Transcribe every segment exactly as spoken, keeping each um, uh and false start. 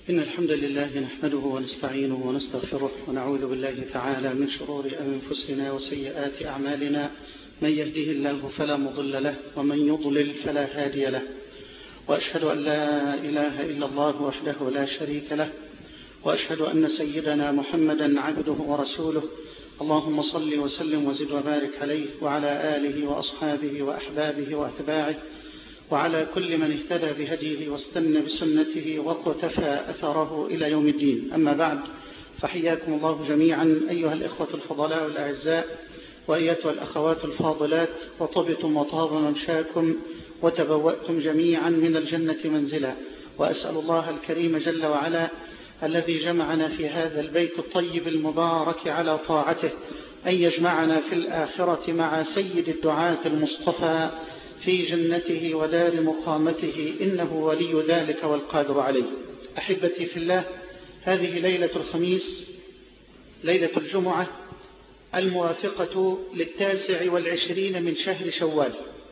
إن الحمد لله نحمده ونستعينه ونستغفره ونعوذ بالله تعالى من شرور أنفسنا وسيئات أعمالنا. من يهده الله فلا مضل له ومن يضلل فلا هادي له، وأشهد أن لا إله إلا الله وحده لا شريك له، وأشهد أن سيدنا محمدا عبده ورسوله. اللهم صل وسلم وزد وبارك عليه وعلى آله وأصحابه وأحبابه وأتباعه وعلى كل من اهتدى بهديه واستنى بسنته واقتفى أثره إلى يوم الدين. أما بعد، فحياكم الله جميعا أيها الإخوة الفضلاء الأعزاء وأيتها الأخوات الفاضلات، وطبتم وطاب ممشاكم وتبوأتم جميعا من الجنة منزلا. وأسأل الله الكريم جل وعلا الذي جمعنا في هذا البيت الطيب المبارك على طاعته أن يجمعنا في الآخرة مع سيد الدعاة المصطفى في جنته ودار مقامته، إنه ولي ذلك والقادر عليه. أحبتي في الله، هذه ليلة الخميس، ليلة الجمعة الموافقة للتاسع والعشرين من شهر شوال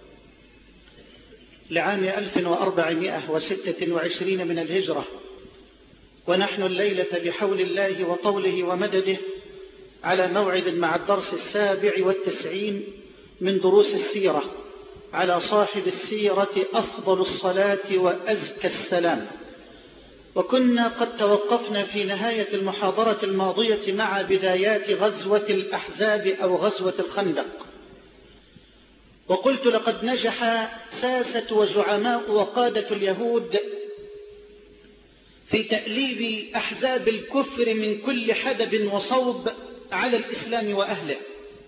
لعام ألف وأربعمائة وستة وعشرين من الهجرة، ونحن الليلة بحول الله وطوله ومدده على موعد مع الدرس السابع والتسعين من دروس السيرة على صاحب السيرة أفضل الصلاة وأزكى السلام. وكنا قد توقفنا في نهاية المحاضرة الماضية مع بدايات غزوة الأحزاب أو غزوة الخندق، وقلت لقد نجح ساسة وزعماء وقادة اليهود في تأليب أحزاب الكفر من كل حدب وصوب على الإسلام وأهله،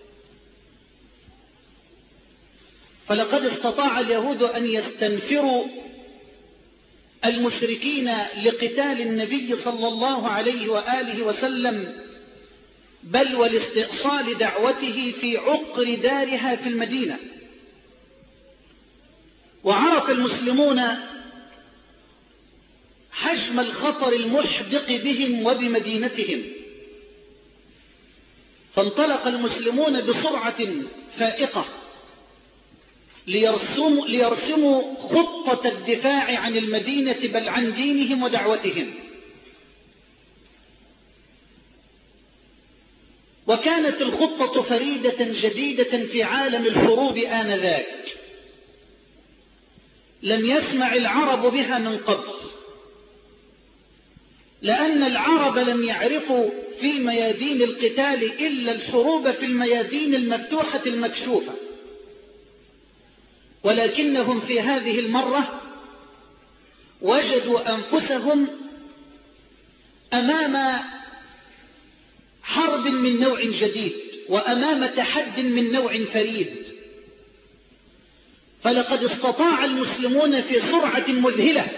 فلقد استطاع اليهود أن يستنفروا المشركين لقتال النبي صلى الله عليه وآله وسلم، بل ولاستئصال دعوته في عقر دارها في المدينة. وعرف المسلمون حجم الخطر المحدق بهم وبمدينتهم، فانطلق المسلمون بسرعة فائقة ليرسموا, ليرسموا خطة الدفاع عن المدينة بل عن دينهم ودعوتهم. وكانت الخطة فريدة جديدة في عالم الحروب آنذاك، لم يسمع العرب بها من قبل، لأن العرب لم يعرفوا في ميادين القتال إلا الحروب في الميادين المفتوحة المكشوفة، ولكنهم في هذه المرة وجدوا أنفسهم أمام حرب من نوع جديد وأمام تحد من نوع فريد. فلقد استطاع المسلمون في سرعة مذهلة،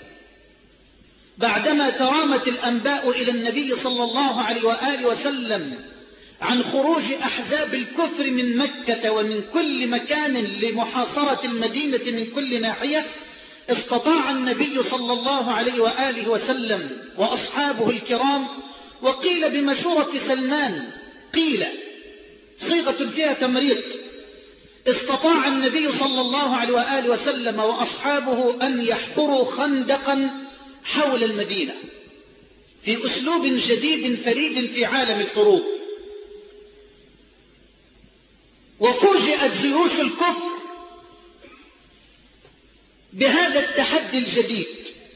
بعدما ترامت الأنباء إلى النبي صلى الله عليه وآله وسلم عن خروج أحزاب الكفر من مكة ومن كل مكان لمحاصرة المدينة من كل ناحية، استطاع النبي صلى الله عليه وآله وسلم وأصحابه الكرام، وقيل بمشورة سلمان، قيل صيغة فيها تمريض، استطاع النبي صلى الله عليه وآله وسلم وأصحابه أن يحفروا خندقا حول المدينة في أسلوب جديد فريد في عالم الحروب. وفوجئت جيوش الكفر بهذا التحدي الجديد.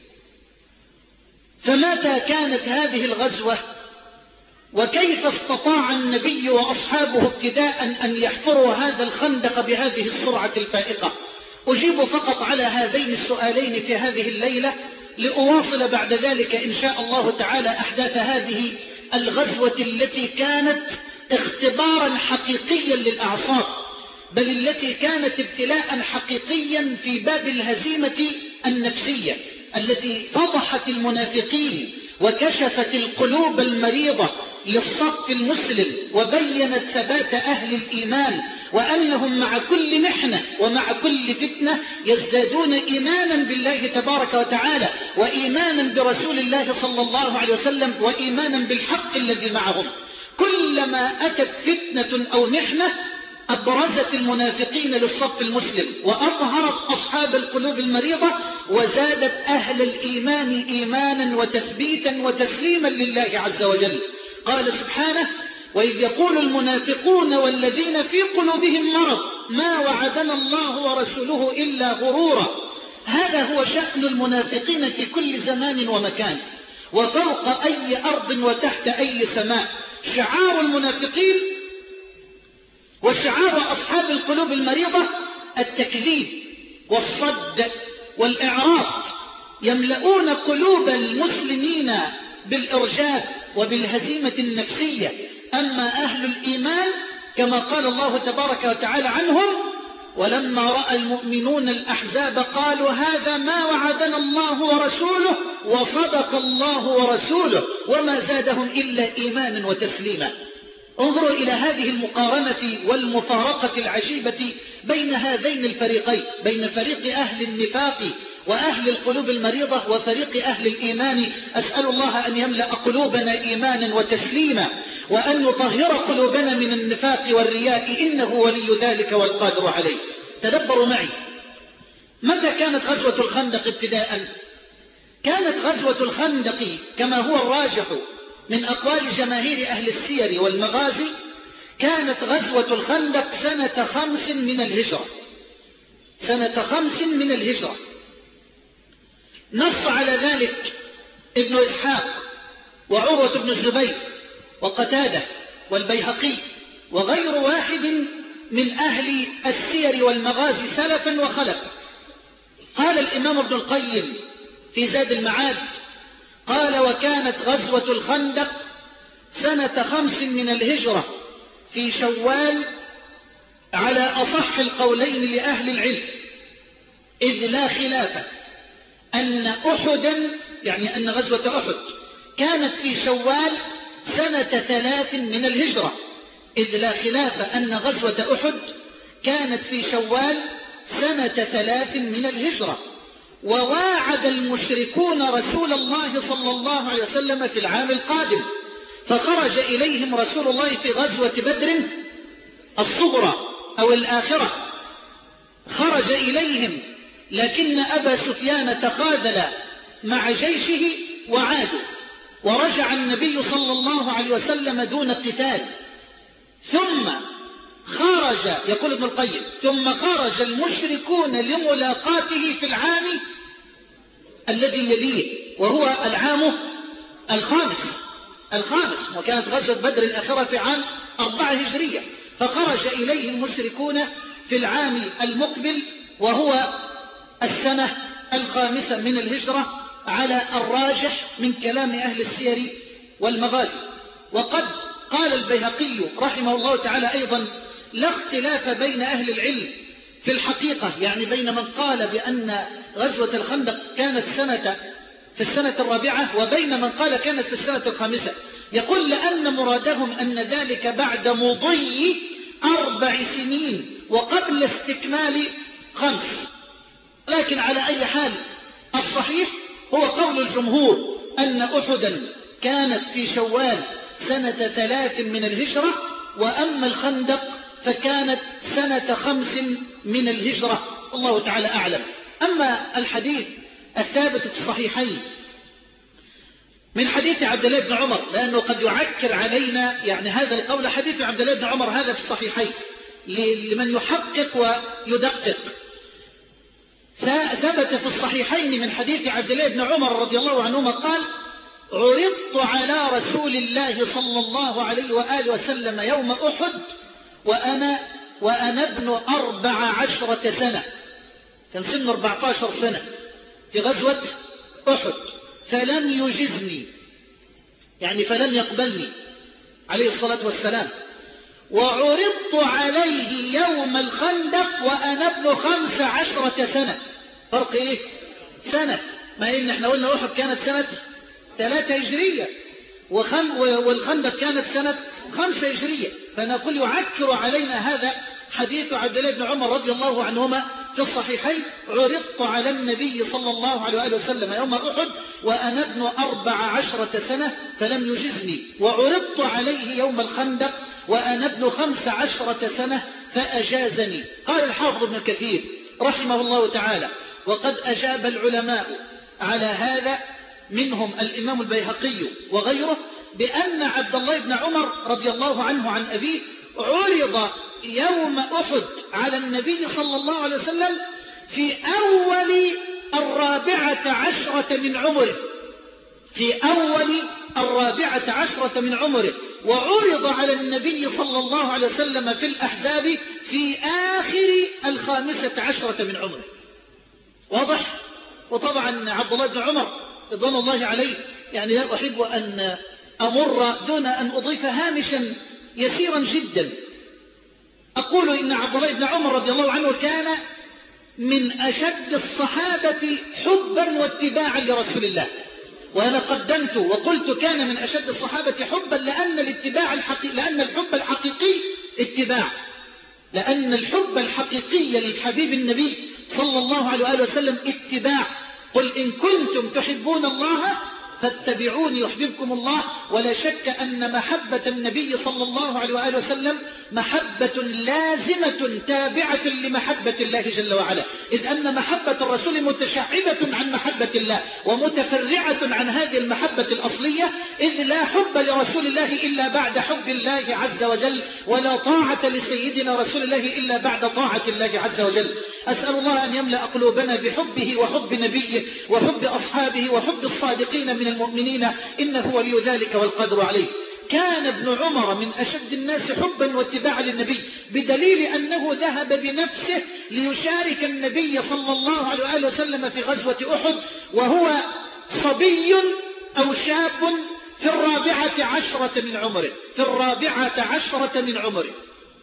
فمتى كانت هذه الغزوة؟ وكيف استطاع النبي وأصحابه ابتداء أن يحفروا هذا الخندق بهذه السرعة الفائقة؟ أجيب فقط على هذين السؤالين في هذه الليلة، لأواصل بعد ذلك إن شاء الله تعالى أحداث هذه الغزوة التي كانت اختبارا حقيقيا للأعصاب، بل التي كانت ابتلاء حقيقيا في باب الهزيمة النفسية التي فضحت المنافقين وكشفت القلوب المريضة للصف المسلم، وبينت ثبات أهل الإيمان، وأنهم مع كل محنة ومع كل فتنة يزدادون إيمانا بالله تبارك وتعالى، وإيمانا برسول الله صلى الله عليه وسلم، وإيمانا بالحق الذي معهم. كلما أتت فتنة أو محنة أبرزت المنافقين للصف المسلم وأظهرت أصحاب القلوب المريضة وزادت أهل الإيمان إيمانا وتثبيتا وتسليما لله عز وجل. قال سبحانه: وإذ يقول المنافقون والذين في قلوبهم مرض ما وعدنا الله ورسوله إلا غرورا. هذا هو شأن المنافقين في كل زمان ومكان وفوق أي أرض وتحت أي سماء. شعار المنافقين وشعار أصحاب القلوب المريضة التكذيب والصد والإعراض، يملؤون قلوب المسلمين بالإرجاف وبالهزيمة النفسية. أما أهل الإيمان كما قال الله تبارك وتعالى عنهم: ولما رأى المؤمنون الأحزاب قالوا هذا ما وعدنا الله ورسوله وصدق الله ورسوله وما زادهم إلا إيمانا وتسليما. انظروا إلى هذه المقارنة والمفارقة العجيبة بين هذين الفريقين، بين فريق أهل النفاق وأهل القلوب المريضة وفريق أهل الإيمان. أسأل الله أن يملأ قلوبنا إيمانا وتسليما وأن يطهر قلوبنا من النفاق والرياء، إنه ولي ذلك والقادر عليه. تدبروا معي، متى كانت غزوة الخندق ابتداء؟ كانت غزوة الخندق كما هو الراجح من أقوال جماهير أهل السير والمغازي، كانت غزوة الخندق سنة خمس من الهجرة، سنة خمس من الهجرة. نص على ذلك ابن إسحاق وعروة بن الزبير وقتادة والبيهقي وغير واحد من أهل السير والمغازي سلفا وخلفا. قال الإمام ابن القيم في زاد المعاد قال: وكانت غزوة الخندق سنة خمس من الهجرة في شوال على أصح القولين لأهل العلم، إذ لا خلاف أن أحدا يعني أن غزوة أحد كانت في شوال سنة ثلاث من الهجرة، إذ لا خلاف أن غزوة أحد كانت في شوال سنة ثلاث من الهجرة. وواعد المشركون رسول الله صلى الله عليه وسلم في العام القادم، فخرج إليهم رسول الله في غزوة بدر الصغرى أو الآخرة، خرج إليهم، لكن أبا سفيان تخاذل مع جيشه وعادوا، ورجع النبي صلى الله عليه وسلم دون قتال. ثم خرج، يقول ابن القيم، ثم خرج المشركون لملاقاته في العام الذي يليه وهو العام الخامس الخامس وكانت غزوة بدر الآخرة في عام أربعة هجرية، فخرج إليه المشركون في العام المقبل وهو السنة الخامسة من الهجرة على الراجح من كلام أهل السير والمغازي. وقد قال البيهقي رحمه الله تعالى أيضا: لا اختلاف بين أهل العلم في الحقيقة، يعني بين من قال بأن غزوة الخندق كانت سنة في السنة الرابعة وبين من قال كانت في السنة الخامسة. يقول: لأن مرادهم أن ذلك بعد مضي أربع سنين وقبل استكمال خمس. لكن على أي حال الصحيح هو قول الجمهور أن أحدا كانت في شوال سنة ثلاث من الهجرة، وأما الخندق فكانت سنة خمس من الهجرة، الله تعالى أعلم. أما الحديث الثابت في الصحيحين من حديث عبد الله بن عمر، لأنه قد يعكر علينا يعني هذا القول، حديث عبد الله بن عمر هذا في الصحيحين لمن يحقق ويدقق. ثبت في الصحيحين من حديث عبد الله بن عمر رضي الله عنهما قال: عرضت على رسول الله صلى الله عليه وآله وسلم يوم أحد وأنا, وأنا ابن أربع عشرة سنة، كان سن أربعة عشر سنة في غزوة أحد، فلم يجزني يعني فلم يقبلني عليه الصلاة والسلام. وعرضت عليه يوم الخندق وأنا ابن خمس عشرة سنة. فرق إيه؟ سنة. ما إن احنا قلنا أحد كانت سنة ثلاثة هجرية وخم والخندق كانت سنة خمسة هجرية، فنقول يعكر علينا هذا حديث عبد الله بن عمر رضي الله عنهما في الصحيحين: عرضت على النبي صلى الله عليه وآله وسلم يوم أحد وأنا ابن أربع عشرة سنة فلم يجزني، وعرضت عليه يوم الخندق وأنا ابن خمس عشرة سنة فأجازني. قال الحافظ ابن كثير رحمه الله تعالى: وقد أجاب العلماء على هذا منهم الإمام البيهقي وغيره بأن عبد الله بن عمر رضي الله عنه عن أبيه عرض يوم أحد على النبي صلى الله عليه وسلم في أول الرابعة عشرة من عمره في أول الرابعة عشرة من عمره وعرض على النبي صلى الله عليه وسلم في الأحزاب في آخر الخامسة عشرة من عمره. واضح؟ وطبعا عبد الله بن عمر رضوان الله عليه يعني لا أحب أن أمر دون أن أضيف هامشا يسيرا جدا. أقول إن عبد الله بن عمر رضي الله عنه كان من أشد الصحابة حبا واتباعا لرسول الله. وأنا قدمت وقلت كان من أشد الصحابة حبا لأن الاتباع الحقيقي لأن الحب الحقيقي اتباع لأن الحب الحقيقي للحبيب النبي صلى الله عليه وآله وسلم اتباع. قل إن كنتم تحبون الله فاتبعوني يحببكم الله. ولا شك أن محبة النبي صلى الله عليه وآله وسلم محبة لازمة تابعة لمحبة الله جل وعلا، إذ أن محبة الرسول متشعبة عن محبة الله ومتفرعة عن هذه المحبة الأصلية، إذ لا حب لرسول الله إلا بعد حب الله عز وجل، ولا طاعة لسيدنا رسول الله إلا بعد طاعة الله عز وجل. أسأل الله أن يملأ قلوبنا بحبه وحب نبيه وحب أصحابه وحب الصادقين من المؤمنين، إنه ولي ذلك والقدر عليه. كان ابن عمر من أشد الناس حبا واتباعا للنبي، بدليل أنه ذهب بنفسه ليشارك النبي صلى الله عليه وآله وسلم في غزوة أحد وهو صبي أو شاب في الرابعة عشرة من عمره في الرابعة عشرة من عمره.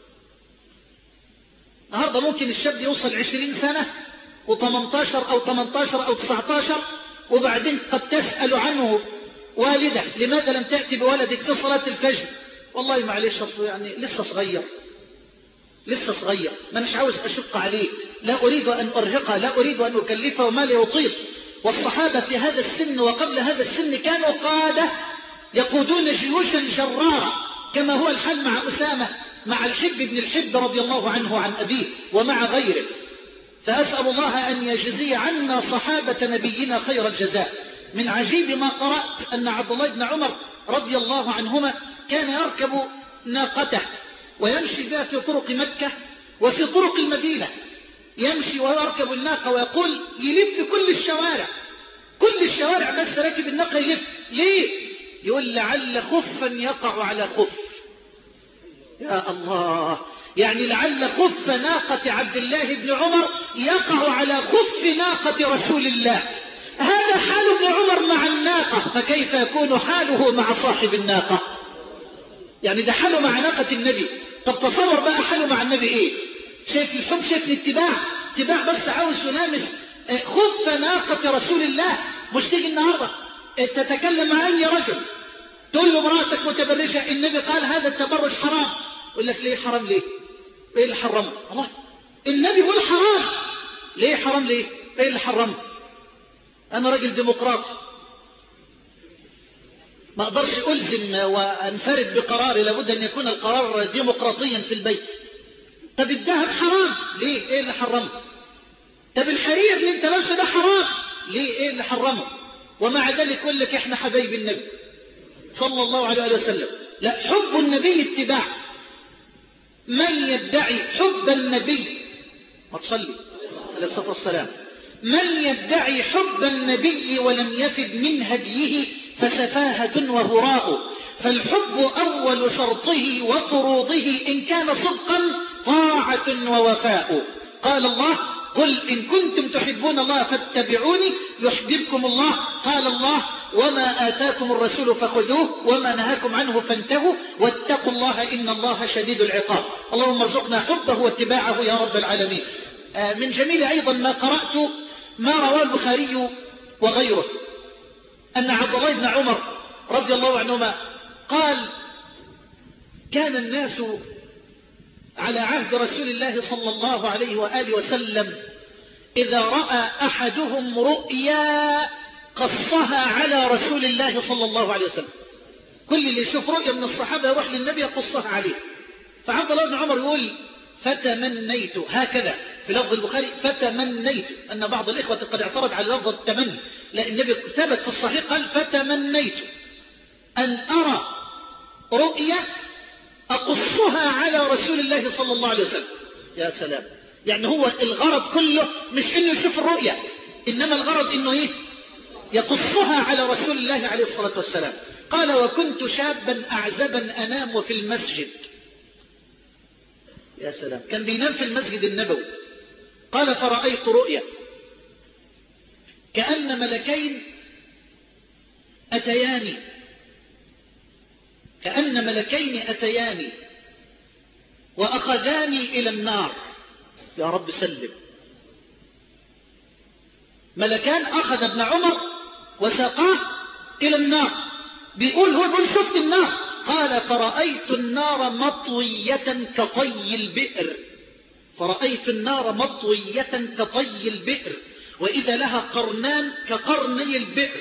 النهاردة ممكن الشاب يوصل عشرين سنة وثمانتاشر أو ثمانتاشر أو تسعتاشر، وبعدين قد تسأل عنه والدة لماذا لم تأتي بولدك في صلاة الفجر؟ والله معلش يعني لسه صغير لسه صغير ما نش عاوز أشق عليه، لا أريد أن أرهقه، لا أريد أن أكلفه وما لا يطيق. والصحابة في هذا السن وقبل هذا السن كانوا قادة يقودون جيوشا جرارة، كما هو الحال مع أسامة مع الحب بن الحب رضي الله عنه عن أبيه ومع غيره. فأسأل الله أن يجزي عنا صحابة نبينا خير الجزاء. من عجيب ما قرأت أن عبد الله بن عمر رضي الله عنهما كان يركب ناقته ويمشي بها في طرق مكة وفي طرق المدينة، يمشي ويركب الناقة ويقول يلف كل الشوارع كل الشوارع بس راكب الناقة يلف. ليه؟ يقول لعل خفا يقع على خف. يا الله، يعني لعل خف ناقة عبد الله بن عمر يقع على خف ناقة رسول الله. هذا حال ابن عمر مع الناقة، فكيف يكون حاله مع صاحب الناقة؟ يعني ده حاله مع ناقة النبي، طب تصور بقى حاله مع النبي ايه؟ شايف الحب، شايف الاتباع، اتباع بس عاوز يلامس خف ناقة رسول الله. مش تيجي النهاردة تتكلم مع اي رجل تقول له مراتك متبرجة، النبي قال هذا التبرج حرام، يقول لك ليه حرام؟ ليه؟ ايه اللي حرمه؟ الله، النبي يقول حرام، ليه حرام؟ ليه؟ ايه اللي حرمه؟ أنا راجل ديمقراطي ما أقدرش ألزم وأنفرد بقراري، لابد أن يكون القرار ديمقراطيا في البيت. طب الذهب حرام، ليه؟ إيه اللي حرمه؟ طب الحرير اللي أنت لابسه ده حرام، ليه؟ إيه اللي حرمه؟ ومع ذلك يقول لك إحنا حبايب النبي صلى الله عليه وسلم. لا، حب النبي اتباع. من يدعي حب النبي، ما تصلي عليه الصلاة والسلام، من يدعي حب النبي ولم يفد من هديه فسفاهة وهراء. فالحب أول شرطه وفروضه إن كان صدقا طاعة ووفاء. قال الله قل إن كنتم تحبون الله فاتبعوني يحببكم الله. قال الله وما آتاكم الرسول فخذوه وما نهاكم عنه فانتهوا واتقوا الله إن الله شديد العقاب. اللهم ارزقنا حبه واتباعه يا رب العالمين. من جميل أيضا ما قرأت ما رواه البخاري وغيره أن عبد الله بن عمر رضي الله عنهما قال كان الناس على عهد رسول الله صلى الله عليه وآله وسلم إذا رأى أحدهم رؤيا قصها على رسول الله صلى الله عليه وسلم. كل اللي يشوف رؤيا من الصحابة يروح للنبي يقصها عليه. فعبد الله بن عمر يقول فتمنيت، هكذا في لفظ البخاري فتمنيت، أن بعض الإخوة قد اعترض على لفظ التمني، لا النبي ثبت في الصحيح قال فتمنيت أن أرى رؤية أقصها على رسول الله صلى الله عليه وسلم. يا سلام، يعني هو الغرض كله مش إنه يشوف الرؤية، إنما الغرض إنه إيه؟ يقصها على رسول الله عليه الصلاة والسلام. قال وكنت شابا أعزبا أنام في المسجد. يا سلام، كان بينام في المسجد النبوي. قال فرأيت رؤيا كأن ملكين أتياني كأن ملكين أتياني وأخذاني إلى النار. يا رب سلم. ملكان أخذ ابن عمر وساقاه إلى النار. بيقول هو بيقول شفت النار. قال فرأيت النار مطوية كطي البئر فرأيت النار مطوية كطي البئر وإذا لها قرنان كقرني البئر.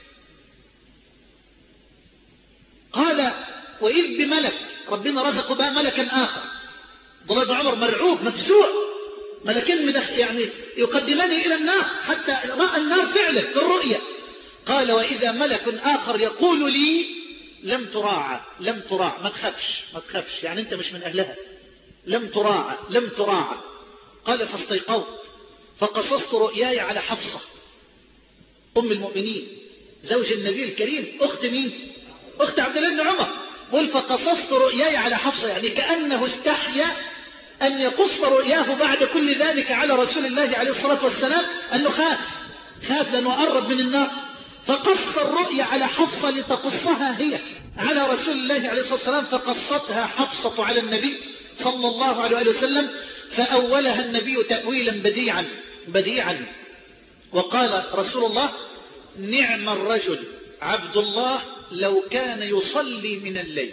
قال وإذ بملك، ربنا رزق بها ملكا آخر. عبد الله بن عمر مرعوب مفزوع، ملكين يعني يقدمني إلى النار، حتى رأى النار فعلا في الرؤية. قال وإذا ملك آخر يقول لي لم تراعى لم تراعى ما تخافش ما تخافش، يعني أنت مش من أهلها، لم تراعى لم تراعى. قال فاستيقظت فقصصت رؤياي على حفصة أم المؤمنين زوج النبي الكريم، أخت مين؟ أخت عبد الله بن عمر. قل فقصصت رؤياي على حفصة، يعني كأنه استحيا أن يقص رؤياه بعد كل ذلك على رسول الله عليه الصلاة والسلام، أنه خاف خاف لأنه قرب من النار. فقص الرؤيا على حفصة لتقصها هي على رسول الله عليه الصلاة والسلام، فقصتها حفصة على النبي صلى الله عليه وسلم، فأولها النبي تأويلا بديعا بديعا وقال رسول الله نعم الرجل عبد الله لو كان يصلي من الليل.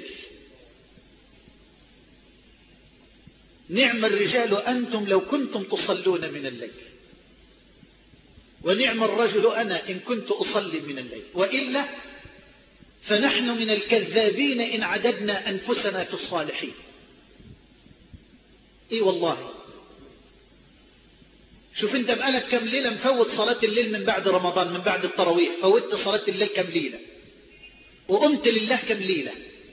نعم الرجال أنتم لو كنتم تصلون من الليل، ونعم الرجل أنا إن كنت أصلي من الليل، وإلا فنحن من الكذابين إن عددنا أنفسنا في الصالحين. إيه والله، شوف انت بقالك كم ليلة مفوت صلاة الليل من بعد رمضان، من بعد التراويح فوتت صلاة الليل كم ليلة، وقمت لله كم ليلة،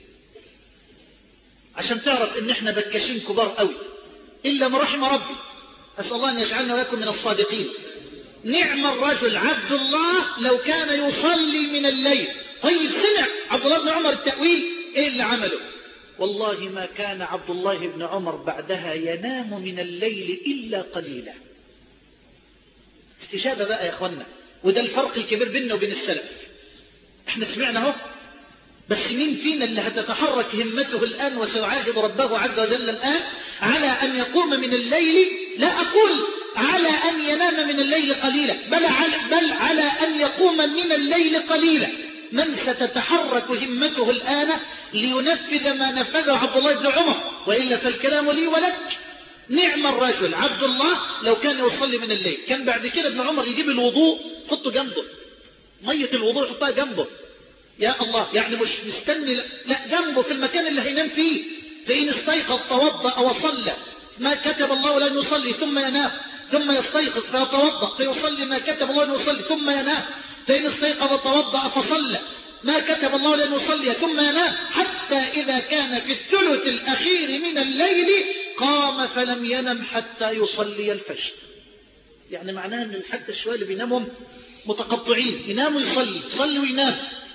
عشان تعرف ان احنا بكاشين كبار قوي، إلا ما رحم ربي. أسأل الله أن يجعلنا ويكون من الصادقين. نعم الرجل عبد الله لو كان يصلي من الليل. طيب سمع عبد الله بن عمر التأويل، ايه اللي عمله؟ والله ما كان عبد الله بن عمر بعدها ينام من الليل إلا قليلا. استجابة بقى يا اخوانا، وده الفرق الكبير بيننا وبين السلف. احنا سمعنا اهو، بس مين فينا اللي هتتحرك همته الآن وسيعاهد ربه عز وجل الآن على أن يقوم من الليل؟ لا أقول على أن ينام من الليل قليلا، بل على, بل على أن يقوم من الليل قليلا. من ستتحرك همته الآن لينفذ ما نفذه عبد الله بن عمر، وإلا فالكلام لي ولك. نعم الرجل عبد الله لو كان يصلي من الليل. كان بعد كده ابن عمر يجيب الوضوء حطه جنبه، مية الوضوء يحطها جنبه. يا الله، يعني مش مستني، لا جنبه في المكان اللي هينام فيه. فإن استيقظ توضأ وصلى ما كتب الله لن يصلي ثم ينام، ثم يستيقظ فيتوضأ فيصلي ما كتب الله لن يصلي ثم ينام. فإن استيقظ توضأ فصلى ما كتب الله لن يصلي ثم ينام، حتى إذا كان في الثلث الأخير من الليل قام فلم ينم حتى يصلي الفجر. يعني معناه أن حتى الشوية اللي بينامهم متقطعين، يناموا يصلي يصلي وينام.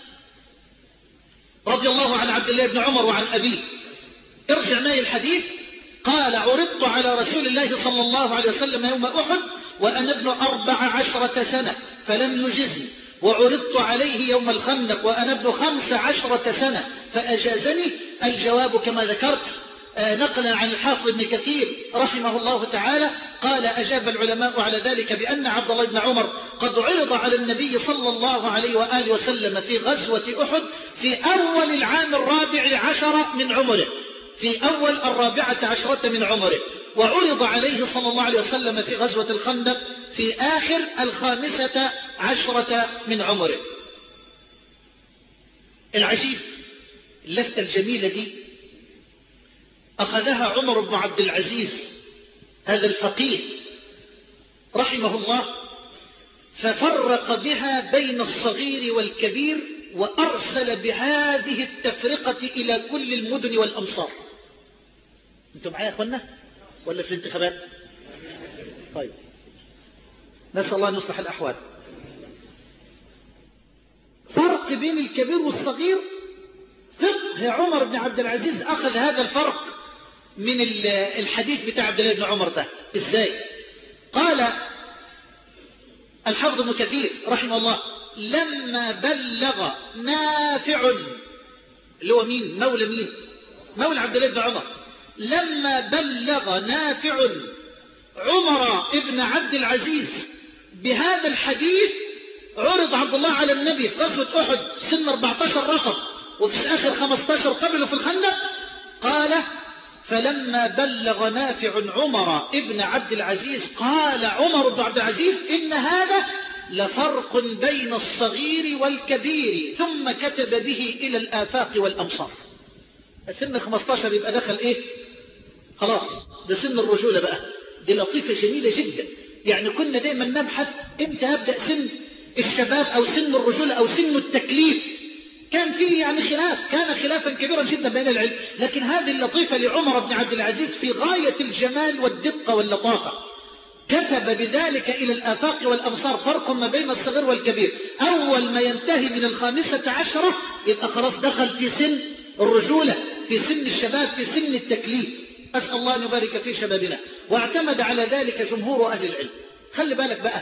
رضي الله عن عبد الله بن عمر وعن أبيه. ارجع معي الحديث. قال عرضت على رسول الله صلى الله عليه وسلم يوم أحد وأنا ابن أربع عشرة سنة فلم يجزني، وعرضت عليه يوم الخندق وأنا ابن خمس عشرة سنة فأجازني. الجواب كما ذكرت نقلا عن الحافظ ابن كثير رحمه الله تعالى قال أجاب العلماء على ذلك بأن عبد الله بن عمر قد عرض على النبي صلى الله عليه وآله وسلم في غزوة أحد في أول العام الرابع عشر من عمره، في أول الرابعة عشرة من عمره، وعرض عليه صلى الله عليه وسلم في غزوة الخندق في آخر الخامسة عشرة من عمره. العجيب اللفتة الجميلة دي أخذها عمر بن عبد العزيز هذا الفقيه رحمه الله، ففرق بها بين الصغير والكبير، وأرسل بهذه التفرقة إلى كل المدن والأمصار. أنتم معايا يا أخوانا ولا في الانتخابات؟ طيب، نسأل الله أن يصلح الأحوال. فرق بين الكبير والصغير، فقه عمر بن عبد العزيز أخذ هذا الفرق من الحديث بتاع عبد الله بن عمر ده. إزاي؟ قال الحافظ ابن كثير رحمه الله: لما بلغ نافع، اللي هو مين؟ مولى مين؟ مولى عبد الله بن عمر. لما بلغ نافع عمر ابن عبد العزيز بهذا الحديث، عرض عبد الله على النبي في غزوة أحد سن أربعة عشر رقم، وفي آخر خمسة عشر قبله في الخندق. قال: فلما بلغ نافع عمر ابن عبد العزيز، قال عمر بن عبد العزيز: إن هذا لفرق بين الصغير والكبير، ثم كتب به إلى الآفاق والأمصار. سن خمسة عشر يبقى دخل إيه؟ خلاص، ده سن الرجولة بقى. دي لطيفة جميلة جدا. يعني كنا دائما نبحث إمتى أبدأ سن الشباب أو سن الرجولة أو سن التكليف. كان فيه يعني خلاف، كان خلافا كبيرا جدا بين العلم، لكن هذه اللطيفة لعمر بن عبد العزيز في غاية الجمال والدقة واللطافة. كتب بذلك إلى الآفاق والأمصار، فرق ما بين الصغير والكبير. أول ما ينتهي من الخامسة عشرة يبقى خلاص دخل في سن الرجولة، في سن الشباب، في سن التكليف. أسأل الله أن يبارك في شبابنا. واعتمد على ذلك جمهور أهل العلم. خلي بالك بقى،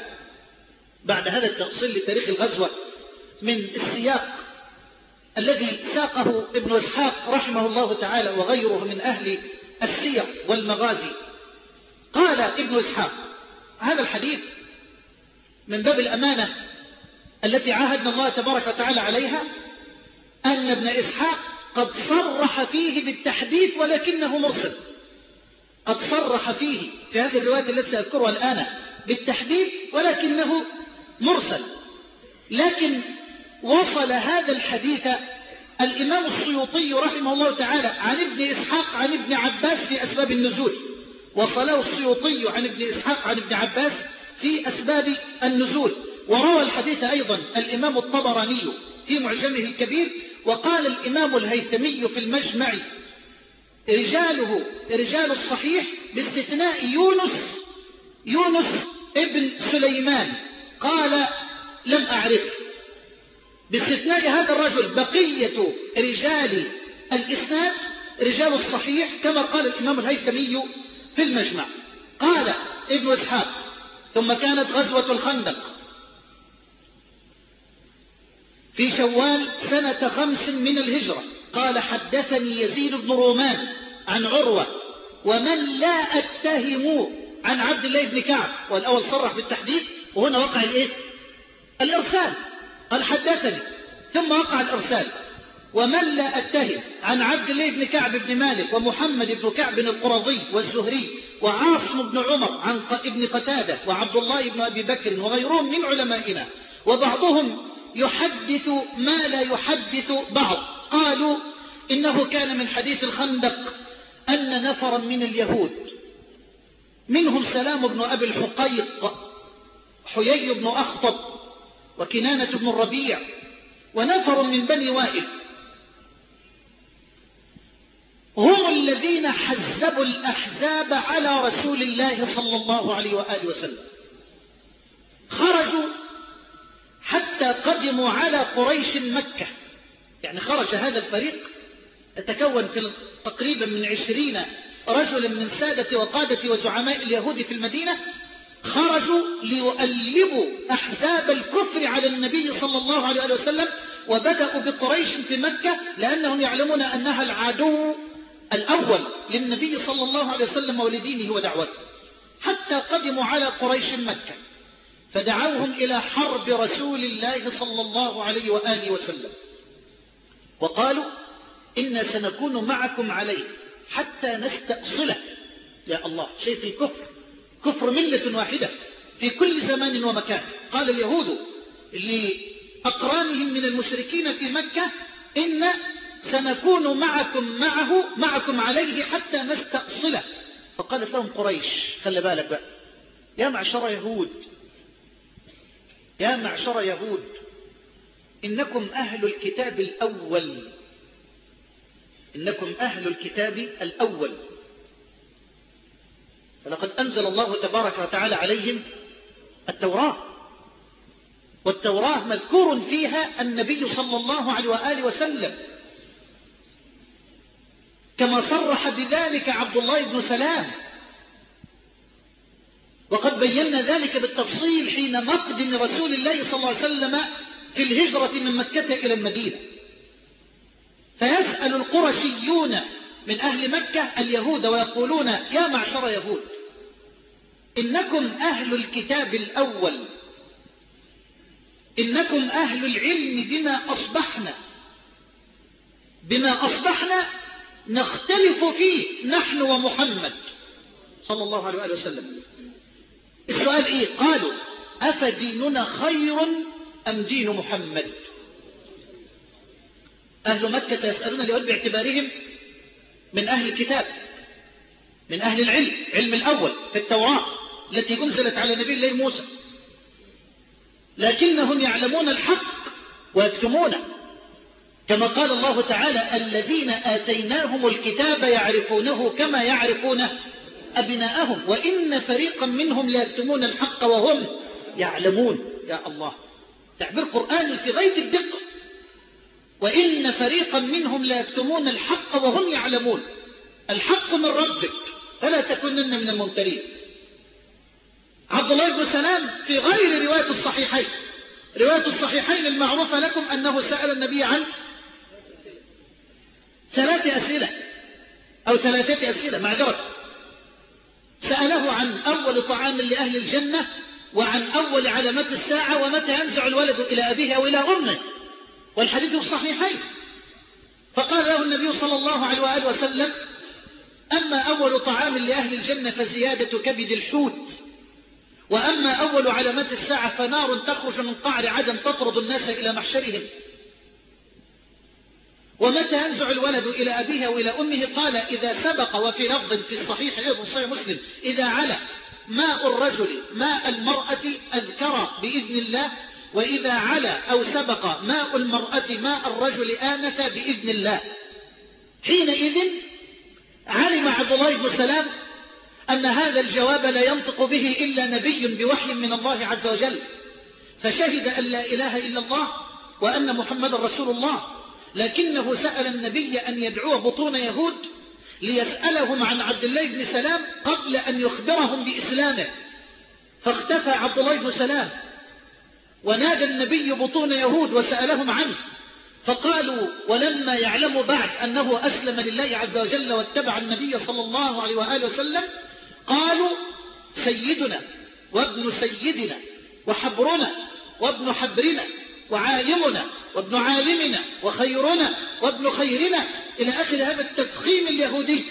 بعد هذا التأصيل لتاريخ الغزوة من السياق الذي ساقه ابن إسحاق رحمه الله تعالى وغيره من أهل السير والمغازي، قال ابن إسحاق: هذا الحديث من باب الأمانة التي عاهدنا الله تبارك وتعالى عليها، أن ابن إسحاق قد صرح فيه بالتحديث ولكنه مرسل. قد صرح فيه في هذه الرواية التي سأذكرها الآن بالتحديث ولكنه مرسل. لكن وصل هذا الحديث الإمام السيوطي رحمه الله تعالى عن ابن إسحاق عن ابن عباس في أسباب النزول. وصله السيوطي عن ابن إسحاق عن ابن عباس في أسباب النزول. وروى الحديث أيضا الإمام الطبراني في معجمه الكبير. وقال الإمام الهيثمي في المجمع: رجاله رجال الصحيح باستثناء يونس يونس ابن سليمان. قال: لم أعرف. باستثناء هذا الرجل بقية رجال الإسناد رجال الصحيح، كما قال الإمام الهيثمي في المجمع. قال ابن إسحاق: ثم كانت غزوة الخندق في شوال سنة خمس من الهجرة. قال: حدثني يزيد بن رومان عن عروة ومن لا أتهم عن عبد الله بن كعب. والأول صرح بالتحديث، وهنا وقع الإيه؟ الإرسال. قال: حدثني، ثم وقع الإرسال. ومن لا أتهم عن عبد الله بن كعب بن مالك ومحمد بن كعب القرظي والزهري وعاصم بن عمر عن ابن قتادة وعبد الله بن أبي بكر وغيرهم من علمائنا، وبعضهم يحدث ما لا يحدث بعض. قالوا: إنه كان من حديث الخندق أن نفرا من اليهود، منهم سلام بن أبي الحقيق، حيي بن أخطب، وكنانة بن الربيع، ونفر من بني وائل، هم الذين حزبوا الأحزاب على رسول الله صلى الله عليه وآله وسلم. خرجوا حتى قدموا على قريش مكة. يعني خرج هذا الفريق تكون في تقريبا من عشرين رجلا من سادة وقادة وزعماء اليهود في المدينة. خرجوا ليؤلبوا أحزاب الكفر على النبي صلى الله عليه وسلم، وبدأوا بقريش في مكة لأنهم يعلمون أنها العدو الأول للنبي صلى الله عليه وسلم ولدينه ودعوته، حتى قدموا على قريش مكة فدعوهم إلى حرب رسول الله صلى الله عليه وآله وسلم، وقالوا: إنا سنكون معكم عليه حتى نستأصله. يا الله، شيء الكفر، كفر ملة واحدة في كل زمان ومكان. قال اليهود لأقرانهم من المشركين في مكة: إن سنكون معكم معه معكم عليه حتى نستأصله، فقالت لهم قريش: خلي بالك بقى يا معشر يهود، يا معشر يهود، إنكم أهل الكتاب الأول، إنكم أهل الكتاب الأول، فلقد أنزل الله تبارك وتعالى عليهم التوراة، والتوراة مذكور فيها النبي صلى الله عليه وآله وسلم، كما صرح بذلك عبد الله بن سلام، وقد بينا ذلك بالتفصيل حين مقدم رسول الله صلى الله عليه وسلم في الهجرة من مكة إلى المدينة. فيسأل القرشيون من أهل مكة اليهود ويقولون: يا معشر يهود، إنكم أهل الكتاب الأول، إنكم أهل العلم بما أصبحنا بما أصبحنا نختلف فيه نحن ومحمد صلى الله عليه وآله وسلم. السؤال إيه؟ قالوا: أفديننا خير أم دين محمد؟ أهل مكة يسألون اليهود باعتبارهم من أهل الكتاب، من أهل العلم، علم الأول في التوراة التي أنزلت على نبي الله موسى، لكنهم يعلمون الحق ويكتمونه، كما قال الله تعالى: الذين آتيناهم الكتاب يعرفونه كما يعرفون أبناءهم وإن فريقا منهم لا يكتمون الحق وهم يعلمون. يا الله، تعبير قرآني في غاية الدقة. وإن فريقا منهم لا يكتمون الحق وهم يعلمون. الحق من ربك فلا تكونن من الممترين. عبد الله بن سلام في غير رواية الصحيحين، رواية الصحيحين المعروفة لكم أنه سأل النبي عن ثلاث أسئلة أو ثلاثة أسئلة معذرة. سأله عن أول طعام لأهل الجنة، وعن أول علامات الساعة، ومتى ينزع الولد إلى أبيه أو إلى أمه، والحديث الصحيحين. فقال له النبي صلى الله عليه وآله وسلم: أما أول طعام لأهل الجنة فزيادة كبد الحوت، وأما أول علامات الساعة فنار تخرج من قعر عدن تطرد الناس إلى محشرهم، ومتى ينزع الولد إلى أبيه وإلى أمه؟ قال: إذا سبق، وفي لفظ في الصحيح أيضا صحيح مسلم: إذا علا ماء الرجل ماء المرأة أذكر بإذن الله، وإذا علا أو سبق ماء المرأة ماء الرجل آنف بإذن الله. حينئذ علم عبد الله بن سلام أن هذا الجواب لا ينطق به إلا نبي بوحي من الله عز وجل، فشهد أن لا إله إلا الله وأن محمد رسول الله، لكنه سأل النبي أن يدعو بطون يهود ليسألهم عن عبد الله بن سلام قبل أن يخبرهم بإسلامه. فاختفى عبد الله بن سلام، ونادى النبي بطون يهود وسألهم عنه، فقالوا: ولما يعلموا بعد أنه أسلم لله عز وجل واتبع النبي صلى الله عليه وآله وسلم، قالوا: سيدنا وابن سيدنا وحبرنا وابن حبرنا وعالمنا وابن عالمنا وخيرنا وابن خيرنا، إلى آخر هذا التفخيم اليهودي.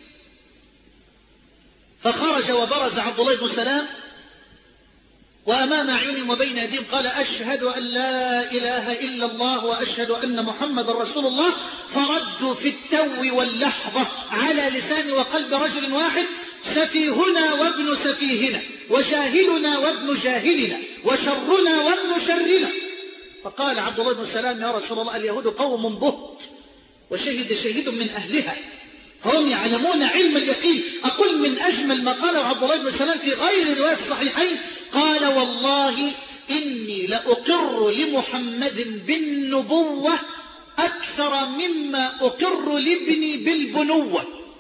فخرج وبرز عبد الله بن سلام، وأمام أعينهم وبين أيديهم قال: أشهد أن لا إله إلا الله وأشهد أن محمد رسول الله. فردوا في التو واللحظة على لسان وقلب رجل واحد: سفيهنا وابن سفيهنا، وجاهلنا وابن جاهلنا، وشرنا وابن شرنا. فقال عبد الله بن سلام: يا رسول الله، اليهود قوم بهت، وشهد شهيد من أهلها، هم يعلمون علم اليقين. أقول من أجمل ما قاله عبد الله بن سلام في غير رواية الصحيحين: قال: والله إني لأقر لمحمد بالنبوة أكثر مما أقر لابني بالبنوة.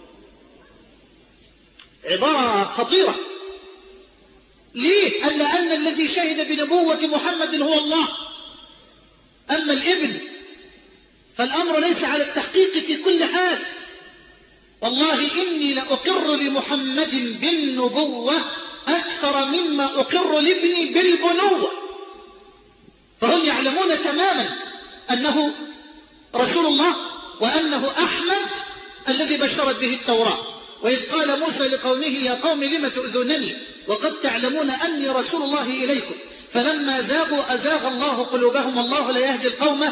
عبارة خطيرة. ليه؟ قال: لأن الذي شهد بنبوة محمد هو الله، أما الابن فالأمر ليس على التحقيق في كل حال. والله إني لأقر لمحمد بالنبوة أكثر مما أقر لابني بالبنوة. فهم يعلمون تماما أنه رسول الله، وأنه أحمد الذي بشرت به التوراة. وإذ قال موسى لقومه: يا قوم لم تؤذونني وقد تعلمون أني رسول الله إليكم، فلما زاغوا أزاغ الله قلوبهم، والله لا يهدي القوم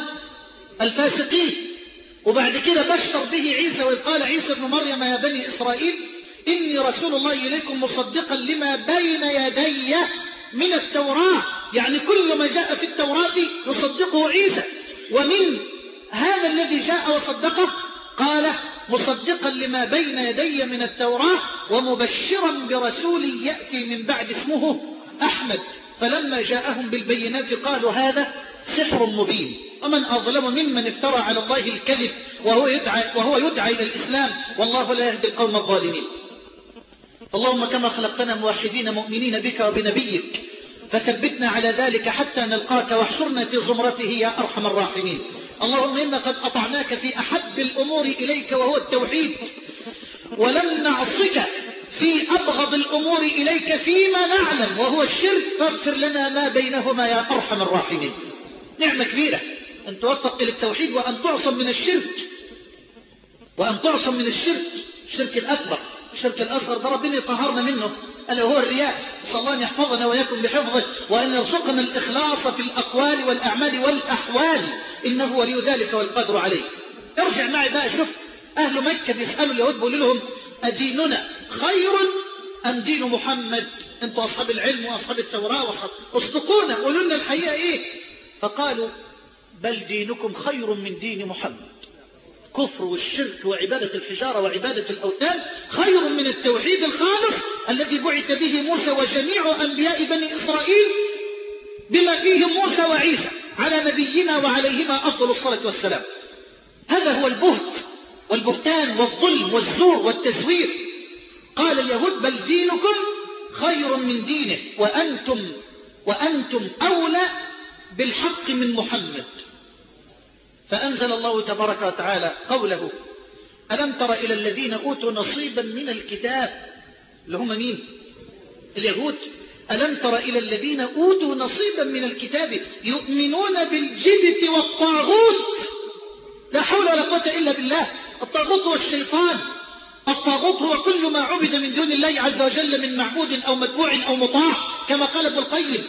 الفاسقين. وبعد كده بشر به عيسى، وإذ قال عيسى ابن مريم: يا بني إسرائيل إني رسول الله إليكم مصدقا لما بين يدي من التوراة، يعني كل ما جاء في التوراة يصدقه عيسى. ومن هذا الذي جاء وصدقه قال مصدقا لما بين يدي من التوراة ومبشرا برسول يأتي من بعد اسمه أحمد. فلما جاءهم بالبينات قالوا هذا سحر مبين، ومن أظلم ممن افترى على الله الكذب وهو يدعى, وهو يدعى إلى الإسلام والله لا يهدي القوم الظالمين. اللهم كما خلقتنا موحدين مؤمنين بك وبنبيك فثبتنا على ذلك حتى نلقاك واحشرنا في زمرته يا أرحم الراحمين. اللهم إنا قد أطعناك في أحب الأمور إليك وهو التوحيد، ولم نعصك في أبغض الأمور إليك فيما نعلم وهو الشرك، فاغفر لنا ما بينهما يا أرحم الراحمين. نعمة كبيرة أن توفق إلى التوحيد وأن تعصم من الشرك، وأن تعصم من الشرك، الشرك الأكبر. الشرك الأصغر ده ربنا يطهرنا منه ألا هو الرياء. صلى الله أن يحفظنا ويكن بحفظه وأن يرزقنا الإخلاص في الأقوال والأعمال والأحوال، إنه ولي ذلك والقدر عليه. ارجع معي بقى شوف أهل مكة بيسألوا اليهود بيقولوا لهم أديننا خير أم دين محمد؟ أنتوا أصحاب العلم وأصحاب التوراة وأصحاب، اصدقونا قولوا لنا الحقيقة إيه؟ فقالوا بل دينكم خير من دين محمد. كفر والشرك وعبادة الحجارة وعبادة الأوثان خير من التوحيد الخالص الذي بعث به موسى وجميع أنبياء بني إسرائيل بما فيهم موسى وعيسى على نبينا وعليهما أفضل الصلاة والسلام. هذا هو البهت والبهتان والظلم والزور والتزوير. قال اليهود بل دينكم خير من دينه وأنتم, وأنتم أولى بالحق من محمد. فأنزل الله تبارك وتعالى قوله ألم تر إلى الذين أوتوا نصيبا من الكتاب، اللي هم مين؟ اليهود. ألم تر إلى الذين أوتوا نصيبا من الكتاب يؤمنون بالجبت والطاغوت. لا حول ولا قوة إلا بالله. الطاغوت هو الشيطان، الطاغوت هو كل ما عبد من دون الله عز وجل من معبود أو متبوع أو مطاع كما قال ابن القيم.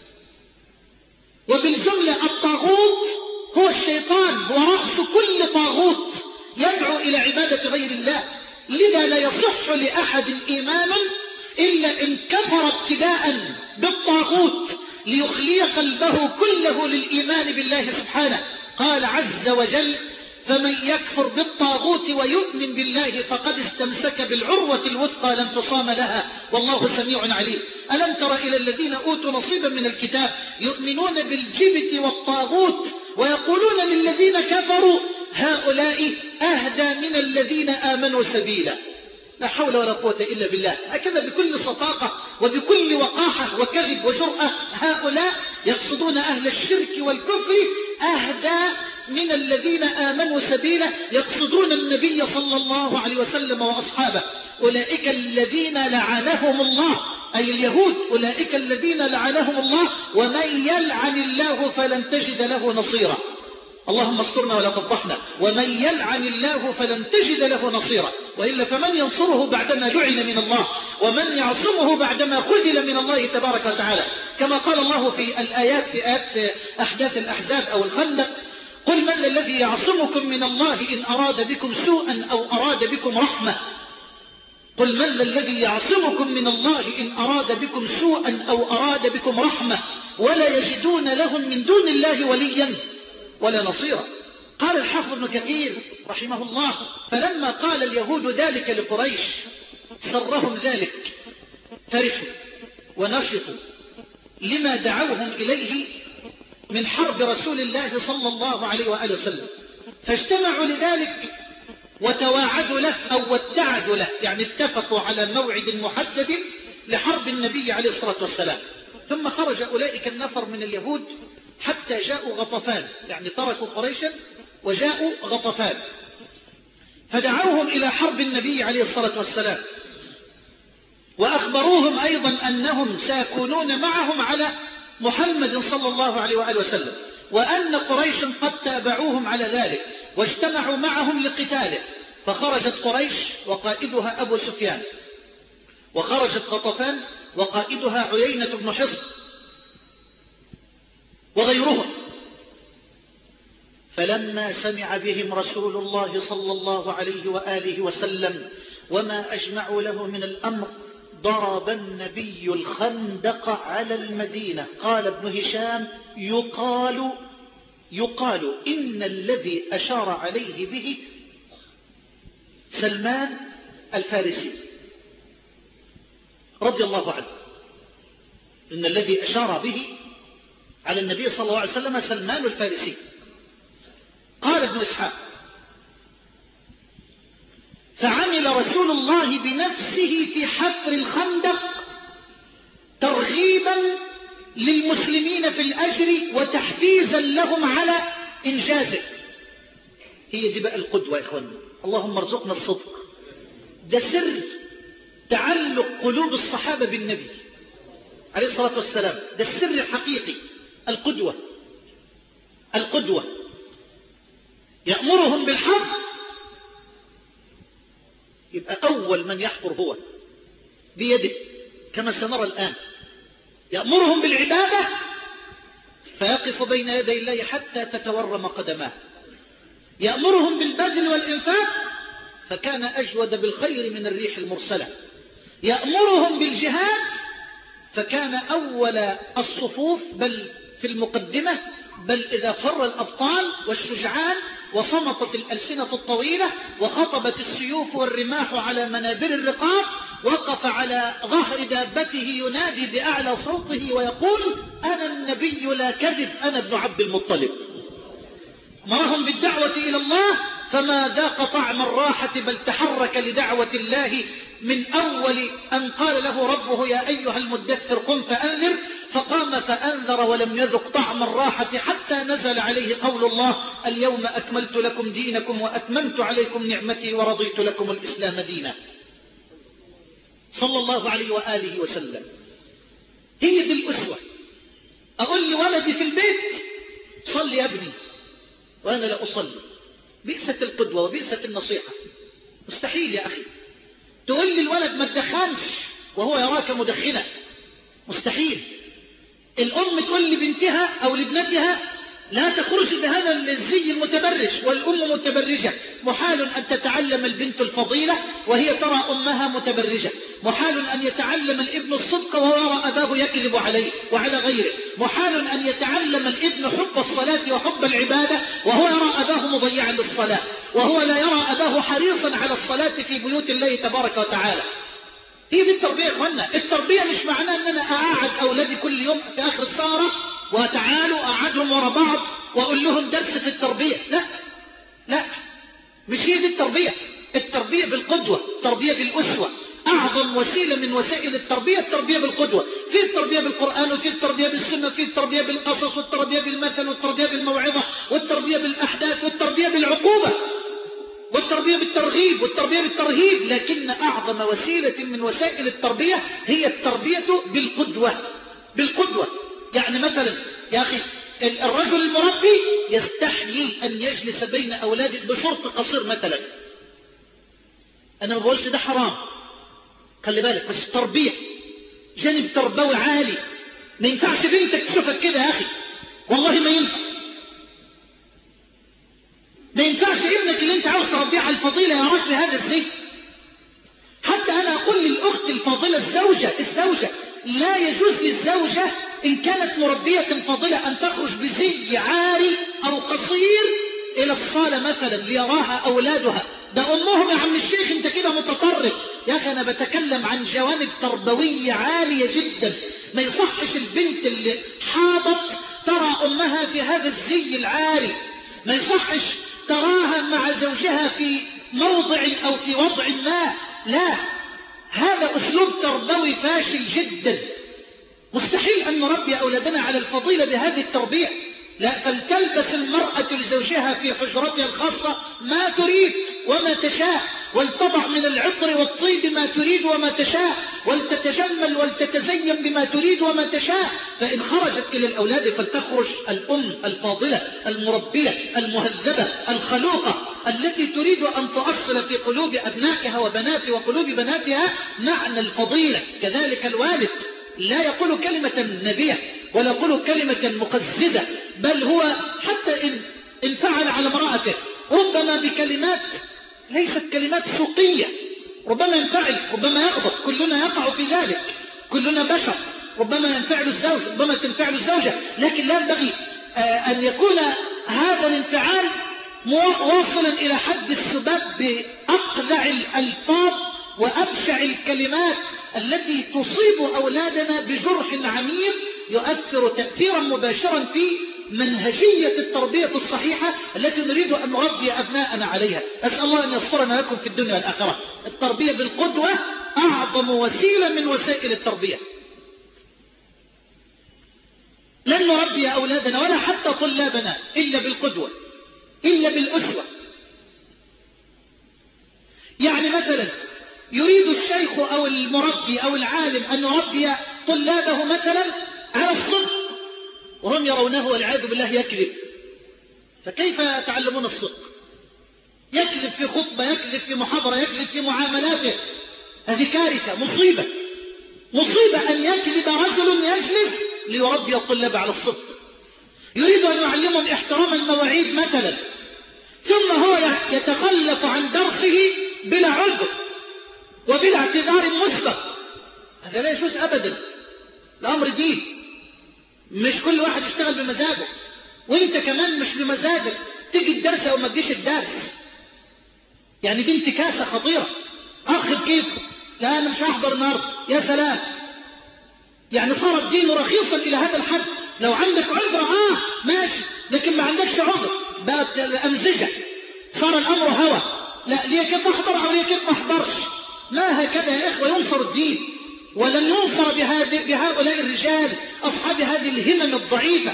وبالجملة الطاغوت هو الشيطان، هو رأس كل طاغوت يدعو إلى عبادة غير الله. لذا لا يصح لأحد إيمانا إلا إن كفر ابتداء بالطاغوت ليخلي قلبه كله للإيمان بالله سبحانه. قال عز وجل فمن يكفر بالطاغوت ويؤمن بالله فقد استمسك بالعروة الوثقى لا انفصام لها والله سميع عليم. ألم تر إلى الذين أوتوا نصيبا من الكتاب يؤمنون بالجبت والطاغوت ويقولون للذين كفروا هؤلاء أهدى من الذين آمنوا سبيلا. لا حول ولا قوة إلا بالله. هكذا بكل صفاقة وبكل وقاحة وكذب وجرأة هؤلاء يقصدون أهل الشرك والكفر أهدى من الذين آمنوا سبيلا، يقصدون النبي صلى الله عليه وسلم وأصحابه. أولئك الذين لعنهم الله، أي اليهود، أولئك الذين لعنهم الله ومن يلعن الله فلن تجد له نصيرا. اللهم استرنا ولا تفضحنا. ومن يلعن الله فلن تجد له نصيرا، وإلا فمن ينصره بعدما لعن من الله ومن يعصمه بعدما خذل من الله تبارك وتعالى. كما قال الله في الآيات في آيات أحداث الأحزاب أو الخندق قل من الذي يعصمكم من الله إن أراد بكم سوءا أو أراد بكم رحمة. قل من الذي يعصمكم من الله إن أراد بكم سوءا أو أراد بكم رحمة ولا يجدون لهم من دون الله وليا ولا نصيرا. قال الحافظ ابن كثير رحمه الله فلما قال اليهود ذلك لقريش سرهم ذلك، فرحوا ونشطوا لما دعوهم إليه من حرب رسول الله صلى الله عليه وآله وسلم، فاجتمعوا لذلك وتواعدوا له أو واتعدوا له، يعني اتفقوا على موعد محدد لحرب النبي عليه الصلاة والسلام. ثم خرج أولئك النفر من اليهود حتى جاءوا غطفان، يعني تركوا قريشا وجاءوا غطفان، فدعوهم إلى حرب النبي عليه الصلاة والسلام، وأخبروهم أيضا أنهم سيكونون معهم على محمد صلى الله عليه وآله وسلم، وأن قريش قد تابعوهم على ذلك واجتمعوا معهم لقتاله. فخرجت قريش وقائدها أبو سفيان، وخرجت غطفان وقائدها عيينة بن حصن وغيرهم. فلما سمع بهم رسول الله صلى الله عليه وآله وسلم وما أجمعوا له من الأمر. ضرب النبي الخندق على المدينة. قال ابن هشام يقال يقال إن الذي أشار عليه به سلمان الفارسي رضي الله عنه، إن الذي أشار به على النبي صلى الله عليه وسلم سلمان الفارسي. قال ابن إسحاق فعمل رسول الله بنفسه في حفر الخندق ترغيبا للمسلمين في الأجر وتحفيزا لهم على إنجازه. هي دي بقى القدوة يا إخواننا، اللهم ارزقنا الصدق. ده سر تعلق قلوب الصحابة بالنبي عليه الصلاة والسلام، ده السر الحقيقي. القدوة القدوة يأمرهم بالحق، يبقى أول من يحفر هو بيده كما سنرى الآن. يأمرهم بالعبادة فيقف بين يدي الله حتى تتورم قدماه. يأمرهم بالبذل والإنفاق فكان أجود بالخير من الريح المرسلة. يأمرهم بالجهاد فكان أول الصفوف بل في المقدمة، بل إذا فر الأبطال والشجعان وصمتت الألسنة الطويلة وخطبت السيوف والرماح على منابر الرقاب وقف على ظهر دابته ينادي بأعلى صوته ويقول أنا النبي لا كذب، أنا ابن عبد المطلب. أمرهم بالدعوة إلى الله فما ذاق طعم الراحة بل تحرك لدعوة الله من أول أن قال له ربه يا أيها المدثر قم فأنذر، فقام فأنذر ولم يذق طعم الراحة حتى نزل عليه قول الله اليوم أكملت لكم دينكم وأتممت عليكم نعمتي ورضيت لكم الإسلام دينا. صلى الله عليه وآله وسلم. هي دي الأسوة. أقول لولدي في البيت صلي يا ابني وأنا لا أصلي، بئست القدوة وبئست النصيحة. مستحيل يا أخي تقول لي الولد ما تدخنش وهو يراك مدخنة، مستحيل. الأم تقول لبنتها أو لابنتها لا تخرج بهذا الزي المتبرج والأم متبرجة. محال أن تتعلم البنت الفضيلة وهي ترى أمها متبرجة. محال أن يتعلم الابن الصدق وهو يرى أباه يكذب عليه وعلى غيره. محال أن يتعلم الابن حب الصلاة وحب العبادة وهو يرى أباه مضيعا للصلاة، وهو لا يرى أباه حريصا على الصلاة في بيوت الله تبارك وتعالى. هي دي التربية يا اخوانا. التربية مش معناه ان انا اقعد اولادي كل يوم في اخر السهرة وتعالوا اقعدهم ورا بعض واقول لهم درس في التربية. لا لا، مش هي دي التربية. التربية بالقدوة، التربية بالأسوة. اعظم وسيلة من وسائل التربية التربية بالقدوة. في التربية بالقرآن وفي التربية بالسنة وفي التربية بالقصص والتربية بالمثل والتربية بالموعظة والتربية بالاحداث والتربية بالعقوبة والتربية بالترغيب والتربية بالترهيب. لكن أعظم وسيلة من وسائل التربية هي التربية بالقدوة. بالقدوة يعني مثلا يا أخي الرجل المربي يستحيي أن يجلس بين أولاده بشرط قصير مثلا. أنا ما بقولش ده حرام، خلي بالك، بس التربية جانب تربوي عالي. ما ينفعش بنتك تشوفك كده يا أخي، والله ما ينفع. ما ينفعش ابنك اللي انت عاوز تربيه على الفضيلة يا رجل هذا الزي. حتى انا اقول للاخت الفاضلة الزوجة الزوجة لا يجوز للزوجة ان كانت مربية فاضلة ان تخرج بزي عاري او قصير الى الصالة مثلا ليراها اولادها. ده امهم يا عم الشيخ انت كده متطرف. يا اخي انا بتكلم عن جوانب تربوية عالية جدا. ما يصحش البنت اللي حاضت ترى امها في هذا الزي العاري. ما يصحش تراها مع زوجها في موضع أو في وضع ما. لا، هذا أسلوب تربوي فاشل جدا. مستحيل أن نربي أولادنا على الفضيلة بهذه التربية. لا، فلتلبس المرأة لزوجها في حجرتها الخاصة ما تريد وما تشاء، ولتضع من العطر والطيب ما تريد وما تشاء، ولتتجمل ولتتزين بما تريد وما تشاء. فإن خرجت إلى الأولاد فلتخرج الأم الفاضلة المربية المهذبة الخلوقة التي تريد أن تؤصل في قلوب أبنائها وبنات وقلوب بناتها معنى الفضيلة. كذلك الوالد لا يقول كلمة نبية ولا يقول كلمة مقززة، بل هو حتى إن, إن فعل على امرأته ربما بكلمات ليست كلمات سوقية، ربما ينفعل، ربما يغضب، كلنا يقع في ذلك، كلنا بشر، ربما ينفعل الزوج، ربما تنفعل الزوجة، لكن لا ينبغي أن يكون هذا الانفعال واصلا إلى حد السباب بأقذع الألفاظ وأبشع الكلمات التي تصيب أولادنا بجرح عميق يؤثر تأثيرا مباشرا في منهجية التربية الصحيحة التي نريد أن نربي أبناءنا عليها. أسأل الله أن يسترنا لكم في الدنيا والآخرة. التربية بالقدوة أعظم وسيلة من وسائل التربية. لن نربي أولادنا ولا حتى طلابنا إلا بالقدوة، إلا بالأسوة. يعني مثلا يريد الشيخ أو المربي أو العالم أن يربي طلابه مثلا على الصدق وهم يرونه والعياذ بالله يكذب، فكيف يتعلمون الصدق؟ يكذب في خطبة، يكذب في محاضرة، يكذب في معاملاته. هذه كارثة، مصيبة مصيبة أن يكذب رجل يجلس ليربي الطلاب على الصدق. يريد أن يعلمهم احترام المواعيد مثلا، ثم هو يتخلف عن درسه بلا عذر وبلا اعتذار مسبق. هذا لا يجوز أبدا. الأمر دين، مش كل واحد يشتغل بمزاجه، وانت كمان مش بمزاجك تيجي الدرس او ما تجيش الدرس. يعني دي انتكاسة خطيرة. اخ كيف لا انا مش هحضر النهارده، يا سلام. يعني صار الدين رخيصا الى هذا الحد. لو عندك عذر اه ماشي، لكن ما عندكش عذر بقت الامزجة، صار الامر هوى. لا ليه كيف احضر او ليه كيف ما احضرش. ما هكذا يا اخوة ينصر الدين، ولن ينصر بهؤلاء الرجال أصحاب هذه الهمم الضعيفة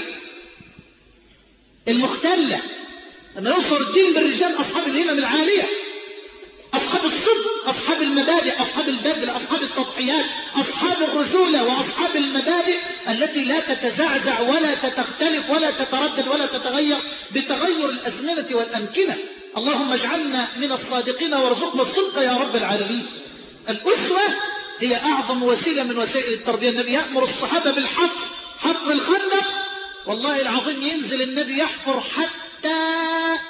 المختلة. لما ينصر الدين بالرجال أصحاب الهمم العالية، أصحاب الصدق، أصحاب المبادئ، أصحاب البذل، أصحاب التضحيات، أصحاب الرجولة وأصحاب المبادئ التي لا تتزعزع ولا تختلف ولا تتردد ولا تتغير بتغير الأزمنة والأمكنة. اللهم اجعلنا من الصادقين وارزقنا الصدق يا رب العالمين. الأسوة هي أعظم وسيلة من وسائل التربية. النبي يأمر الصحابة بالحفر، حفر الخندق. والله العظيم ينزل النبي يحفر حتى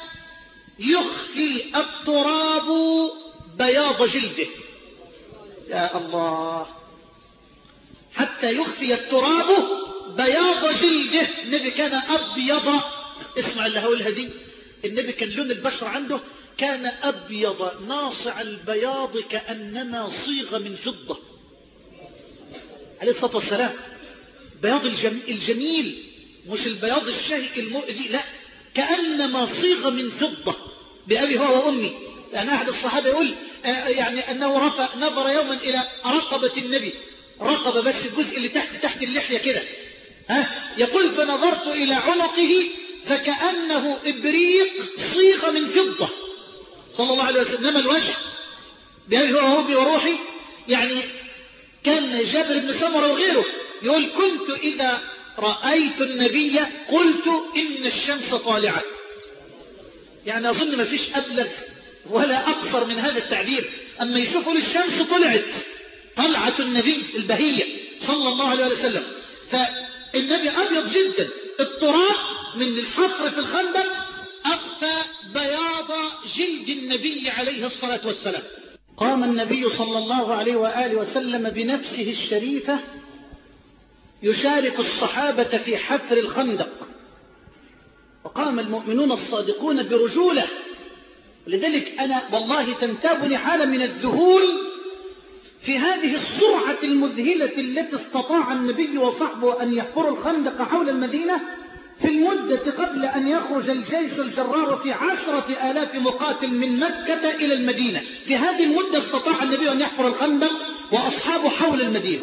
يخفي التراب بياض جلده. يا الله، حتى يخفي التراب بياض جلده. النبي كان أبيض، اسمع اللي هقولها دي، النبي كان لون البشرة عنده كان أبيض ناصع البياض كأنما صيغ من فضة عليه الصلاة والسلام. بياض الجميل، مش البياض الشهي المؤذي، لا، كأنما صيغ من فضة بأبي هو وأمي. يعني أحد الصحابة يقول آه يعني أنه رفع نظر يوما إلى رقبة النبي، رقبة بس الجزء اللي تحت تحت اللحية كده، ها يقول فنظرت إلى عنقه فكأنه إبريق صيغ من فضة صلى الله عليه وسلم. إنما الوجه بأبي هو وأمي وروحي. يعني كان جابر بن سمرة وغيره يقول كنت إذا رأيت النبي قلت إن الشمس طالعة. يعني أظن ما فيش أبلغ ولا أقصر من هذا التعبير. أما يشوفوا الشمس طلعت، طلعة النبي البهية صلى الله عليه وسلم. فالنبي أبيض جدا. التراب من الحفر في الخندق أخفى بياض جلد النبي عليه الصلاة والسلام. قام النبي صلى الله عليه وآله وسلم بنفسه الشريفة يشارك الصحابة في حفر الخندق، وقام المؤمنون الصادقون برجولة. لذلك أنا والله تنتابني حالة من الذهول في هذه السرعة المذهلة التي استطاع النبي وصحبه أن يحفروا الخندق حول المدينة في المدة قبل أن يخرج الجيش الجرار في عشرة آلاف مقاتل من مكة إلى المدينة. في هذه المدة استطاع النبي أن يحفر الخندق وأصحابه حول المدينة،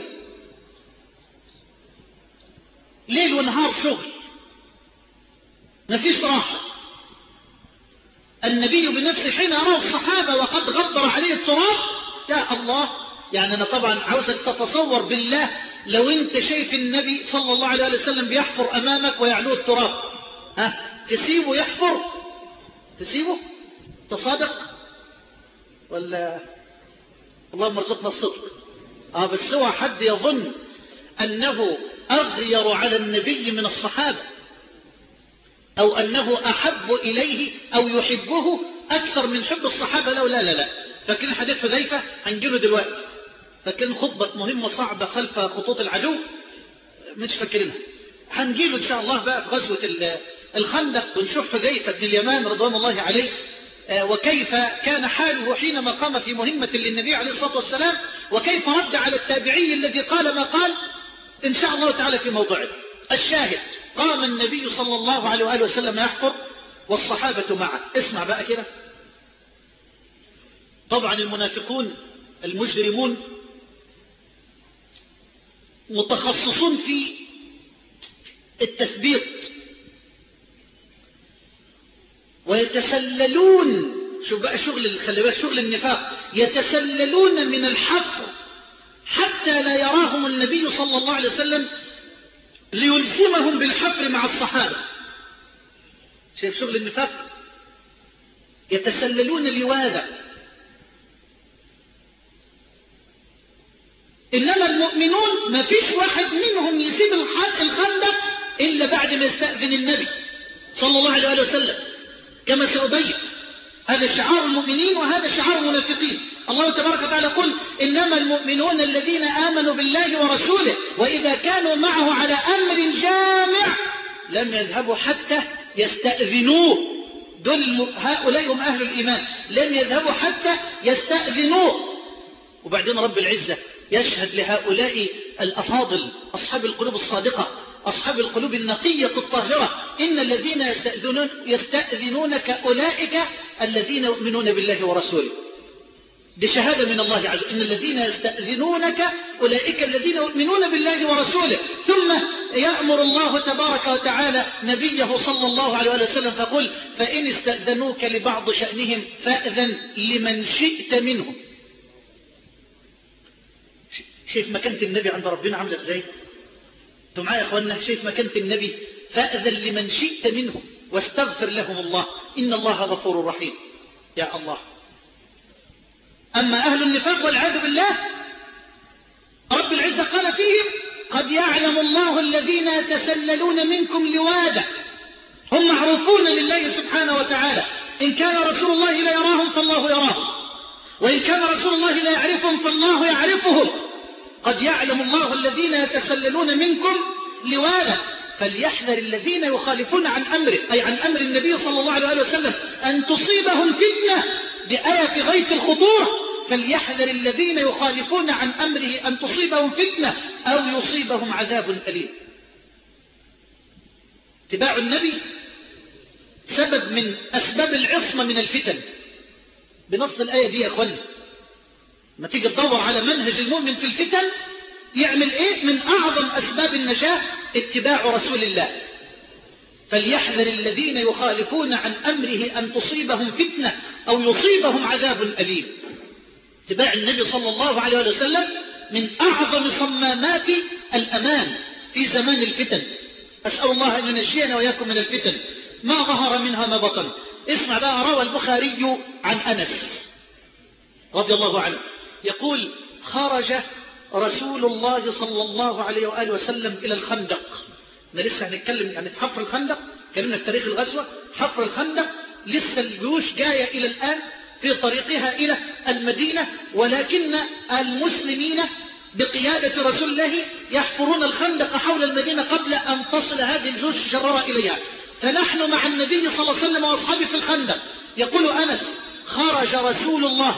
ليل ونهار شغل، ما فيش راحة. النبي بنفسه حين يراه الصحابة وقد غبر عليه التراب، يا الله. يعني أنا طبعا عاوزك تتصور بالله لو أنت شايف النبي صلى الله عليه وسلم بيحفر أمامك ويعلوه التراب، ها تسيبه يحفر؟ تسيبه؟ تصادق ولا؟ اللهم ارزقنا الصدق. آه بس هو حد يظن أنه أغير على النبي من الصحابة، أو أنه أحب إليه أو يحبه أكثر من حب الصحابة. لا لا لا لا. فاكرين حديث حذيفة؟ هنجيله دلوقتي. فاكرين خطبة مهمة صعبة خلف خطوط العدو؟ مش فاكرينها. هنجيله إن شاء الله بقى في غزوة الخندق، ونشوف حذيفة بن اليمان رضوان الله عليه وكيف كان حاله حينما قام في مهمة للنبي عليه الصلاة والسلام، وكيف رد على التابعي الذي قال ما قال إن شاء الله تعالى في موضعه. الشاهد، قام النبي صلى الله عليه وآله وسلم يحفر والصحابة معه. اسمع بقى كده. طبعا المنافقون المجرمون متخصصون في التثبيط، ويتسللون، شوف بقى شغل خلي بالك شغل النفاق، يتسللون من الحفر حتى لا يراهم النبي صلى الله عليه وسلم ليلزمهم بالحفر مع الصحابة. شايف شغل النفاق؟ يتسللون لواذا. إنما المؤمنون ما فيش واحد منهم يسيب الخندق إلا بعد ما يستأذن النبي صلى الله عليه وسلم، كما سأبين. هذا شعار المؤمنين وهذا شعار المنافقين. الله تبارك وتعالى يقول إنما المؤمنون الذين آمنوا بالله ورسوله وإذا كانوا معه على أمر جامع لم يذهبوا حتى يستأذنوه. دول هؤلاء هم أهل الإيمان، لم يذهبوا حتى يستأذنوه. وبعدين رب العزة يشهد لهؤلاء الأفاضل أصحاب القلوب الصادقة، أصحاب القلوب النقية الطاهرة، إن الذين يستأذنون يستأذنونك أولئك الذين يؤمنون بالله ورسوله. دي شهادة من الله عز وجل، إن الذين يستأذنونك أولئك الذين يؤمنون بالله ورسوله. ثم يأمر الله تبارك وتعالى نبيه صلى الله عليه وسلم فقل فإن استأذنوك لبعض شأنهم فأذن لمن شئت منهم. شايف مكانة النبي عند ربنا عاملة ازاي؟ انتوا معايا يا اخوانا؟ شايف مكانة النبي؟ فأذن لمن شئت منهم واستغفر لهم الله إن الله غفور رحيم. يا الله. أما أهل النفاق والعياذ بالله رب العزة قال فيهم قد يعلم الله الذين يتسللون منكم لواذا. هم معروفون لله سبحانه وتعالى، إن كان رسول الله لا يراهم فالله يراهم، وإن كان رسول الله لا يعرفهم فالله يعرفهم. قد يعلم الله الذين يتسللون منكم لواذا فليحذر الذين يخالفون عن أمره، أي عن أمر النبي صلى الله عليه وسلم، أن تصيبهم فتنة. بآية في غاية الخطورة، فليحذر الذين يخالفون عن أمره أن تصيبهم فتنة أو يصيبهم عذاب أليم. اتباع النبي سبب من أسباب العصمة من الفتن بنص الآية دي يا أخواني. ما تيجي تدور على منهج المؤمن في الفتن يعمل إيه؟ من أعظم أسباب النجاة اتباع رسول الله. فليحذر الذين يخالفون عن أمره أن تصيبهم فتنة أو يصيبهم عذاب أليم. اتباع النبي صلى الله عليه وسلم من أعظم صمامات الأمان في زمان الفتن. أسأل الله أن ينجينا وإياكم من الفتن ما ظهر منها ما بطن. اسمع بقى، روى البخاري عن أنس رضي الله عنه يقول خرج رسول الله صلى الله عليه وآله وسلم إلى الخندق. احنا لسه هنتكلم يعني في حفر الخندق، كلمنا في تاريخ الغزوة. حفر الخندق لسه الجيوش جاية إلى الآن في طريقها إلى المدينة، ولكن المسلمين بقيادة رسول الله يحفرون الخندق حول المدينة قبل أن تصل هذه الجيوش الجرارة إليها. فنحن مع النبي صلى الله عليه وسلم وأصحابه في الخندق. يقول أنس خرج رسول الله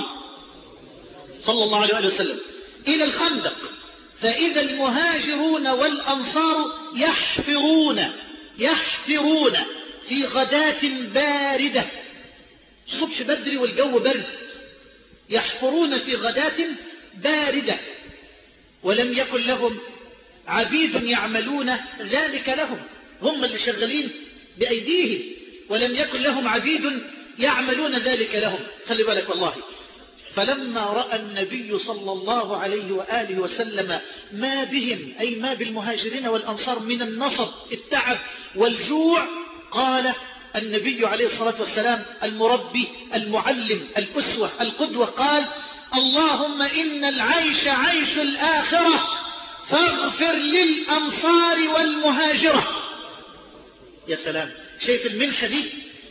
صلى الله عليه وسلم إلى الخندق فإذا المهاجرون والأنصار يحفرون يحفرون في غداة باردة. الصبح بدري والجو برد، يحفرون في غداة باردة، ولم يكن لهم عبيد يعملون ذلك لهم، هم اللي شغالين بأيديهم، ولم يكن لهم عبيد يعملون ذلك لهم. خلي بالك والله. فلما رأى النبي صلى الله عليه وآله وسلم ما بهم، أي ما بالمهاجرين والأنصار، من النصب التعب والجوع، قال النبي عليه الصلاة والسلام المربي المعلم الأسوة القدوة، قال اللهم إن العيش عيش الآخرة فاغفر للأنصار والمهاجرة. يا سلام، شايف المنحة دي،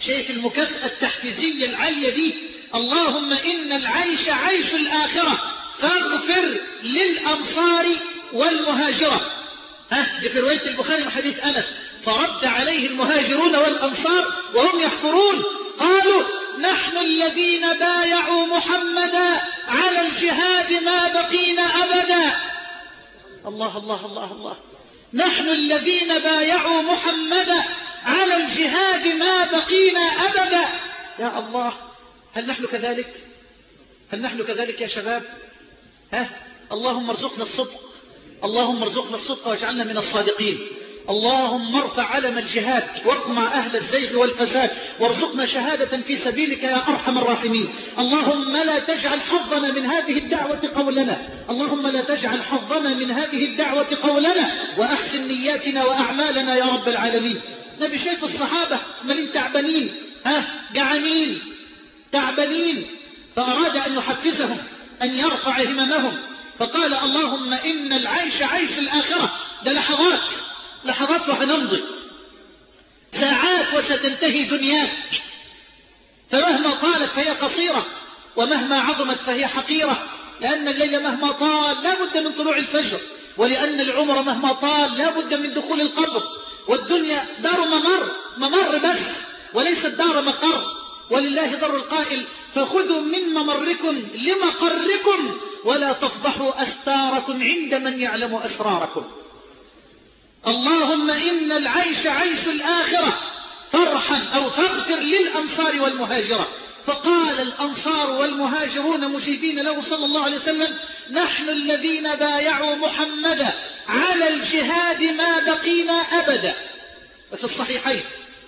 شايف المكافأة التحفيزية العالية دي؟ اللهم إن العيش عيش الآخرة فاغفر للأنصار والمهاجرة. ها دي في رواية البخاري من حديث أنس. فرد عليه المهاجرون والأنصار وهم يحفرون قالوا نحن الذين بايعوا محمدا على الجهاد ما بقينا أبدا. الله الله الله الله. نحن الذين بايعوا محمدا على الجهاد ما بقينا أبدا. يا الله، هل نحن كذلك؟ هل نحن كذلك يا شباب؟ ها؟ اللهم ارزقنا الصدق، اللهم ارزقنا الصدق واجعلنا من الصادقين. اللهم ارفع علم الجهاد واقمع أهل الزيغ والفساد وارزقنا شهادة في سبيلك يا أرحم الراحمين. اللهم لا تجعل حظنا من هذه الدعوة قولنا، اللهم لا تجعل حظنا من هذه الدعوة قولنا، وأحسن نياتنا وأعمالنا يا رب العالمين. نبي شايف الصحابة ملين تعبانين، ها جعانين تعبانين، فأراد أن يحفزهم أن يرفع هممهم، فقال اللهم إن العيش عيش الآخرة. ده لحظات لحظات وحنمضي ساعات وستنتهي دنياك، فمهما طالت فهي قصيرة ومهما عظمت فهي حقيرة، لأن الليل مهما طال لا بد من طلوع الفجر، ولأن العمر مهما طال لا بد من دخول القبر، والدنيا دار ممر ممر بس وليست دار مقر. ولله در القائل فخذوا من ممركم لمقركم ولا تفضحوا أستاركم عند من يعلم أسراركم. اللهم إن العيش عيش الآخرة فارحم أو فاغفر للأنصار والمهاجرة. فقال الأنصار والمهاجرون مجيبين له صلى الله عليه وسلم نحن الذين بايعوا محمدا على الجهاد ما بقينا أبدا. وفي الصحيحين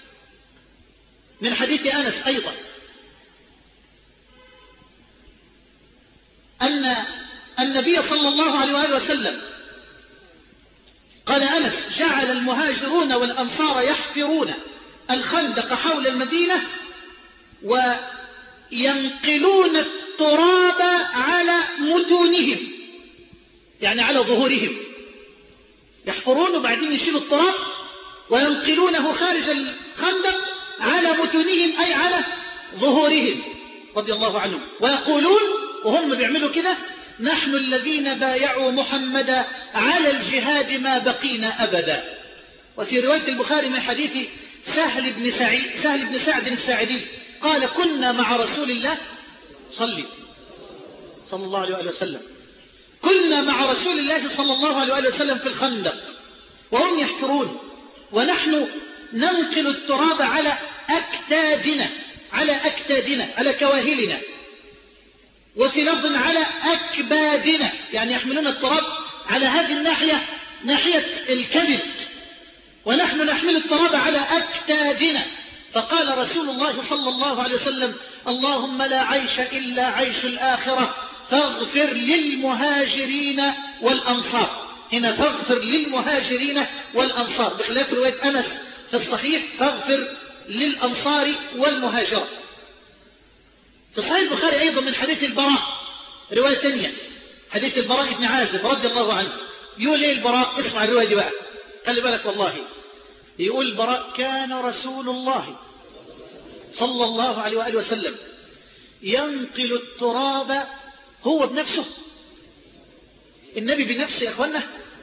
من حديث أنس أيضا أن النبي صلى الله عليه وآله وسلم قال أنس جعل المهاجرون والأنصار يحفرون الخندق حول المدينة وينقلون التراب على متونهم، يعني على ظهورهم، يحفرون وبعدين يشيلوا التراب وينقلونه خارج الخندق على متونهم أي على ظهورهم رضي الله عنهم، ويقولون وهم بيعملوا كده نحن الذين بايعوا محمدا على الجهاد ما بقينا أبدا. وفي رواية البخاري من حديث سهل بن سعيد سهل بن سعد الساعدي قال كنا مع رسول الله صلي صلى الله عليه وسلم كنا مع رسول الله صلى الله عليه وسلم في الخندق وهم يحفرون ونحن ننقل التراب على أكتادنا على أكتادنا على كواهلنا، وفي لفظ على أكبادنا، يعني يحملون التراب على هذه الناحية ناحية الكبد، ونحن نحمل التراب على أكتادنا. فقال رسول الله صلى الله عليه وسلم اللهم لا عيش إلا عيش الآخرة فاغفر للمهاجرين والأنصار. هنا فاغفر للمهاجرين والأنصار، بخلاف رواية أنس في الصحيح فاغفر للأنصار والمهاجرة. في صحيح البخاري أيضا من حديث البراء رواية ثانية، حديث البراء بن عازب رضي الله عنه. يقول ايه البراء؟ اسمع الرواية دي بقى، خلي بالك والله. يقول البراء كان رسول الله صلى الله عليه وآله وسلم ينقل التراب هو بنفسه، النبي بنفسه يا أخوانا.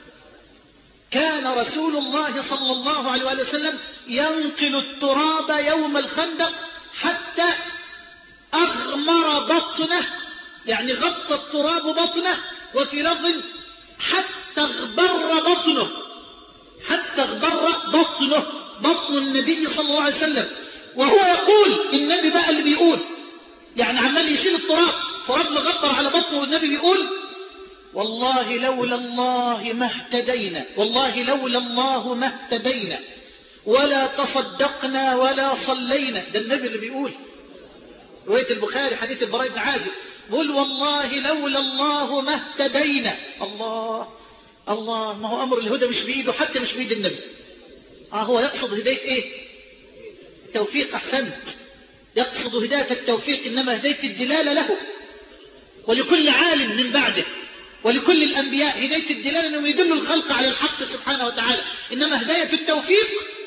كان رسول الله صلى الله عليه وآله وسلم ينقل التراب يوم الخندق حتى أغمر بطنه، يعني غطى التراب بطنه، وفي لفظ حتى اغبر بطنه، حتى اغبر بطنه بطن النبي صلى الله عليه وسلم. وهو يقول، النبي بقى اللي بيقول، يعني عمال يشيل التراب، تراب مغبر على بطنه، والنبي بيقول والله لولا الله ما اهتدينا، والله لولا الله ما اهتدينا ولا تصدقنا ولا صلينا. ده النبي اللي بيقول، رواية البخاري حديث البراء بن عازب، قل والله لولا الله ما اهتدينا. الله الله، ما هو أمر الهدى مش بإيده، حتى مش بإيد النبي. آه هو يقصد هداية إيه؟ التوفيق. أحسنت، يقصد هداية التوفيق، إنما هداية الدلالة له، ولكل عالم من بعده ولكل الأنبياء هداية الدلالة أنهم يدلوا الخلق على الحق سبحانه وتعالى، إنما هداية التوفيق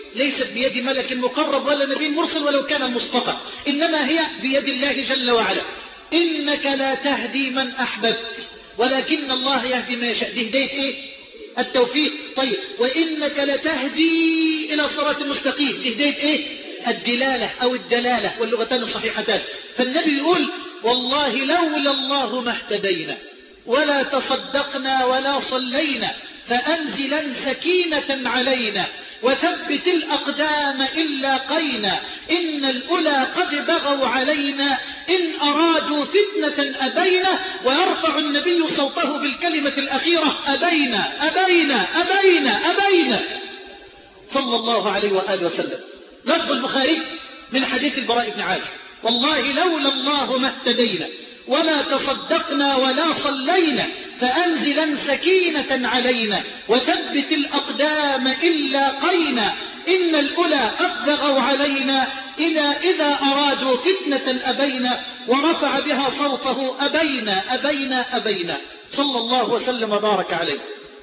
ليست بيد ملك مقرب ولا نبي مرسل ولو كان المصطفى، إنما هي بيد الله جل وعلا. إنك لا تهدي من أحببت ولكن الله يهدي ما يشاء. دي هداية إيه؟ التوفيق. طيب وإنك لتهدي إلى صراط مستقيم، دي هداية إيه؟ الدلالة أو الدلالة، واللغتان الصحيحتان. فالنبي يقول والله لولا الله ما اهتدينا ولا تصدقنا ولا صلينا، فأنزلا سكينة علينا وثبت الأقدام إن لاقينا، إن الأولى قد بغوا علينا إن أرادوا فتنة أبينا. ويرفع النبي صوته بالكلمة الأخيرة أبينا أبينا أبينا أبينا صلى الله عليه وآله وسلم. لفظ البخاري من حديث البراء بن عازب والله لولا الله ما اهتدينا ولا تصدقنا ولا صلينا، فأنزلا سكينة علينا وثبت الأقدام إن لاقينا، إن الأولى قد بغوا علينا إذا, إذا أرادوا فتنة أبينا. ورفع بها صوته أبينا أبينا أبينا صلى الله وسلم وبارك عليه.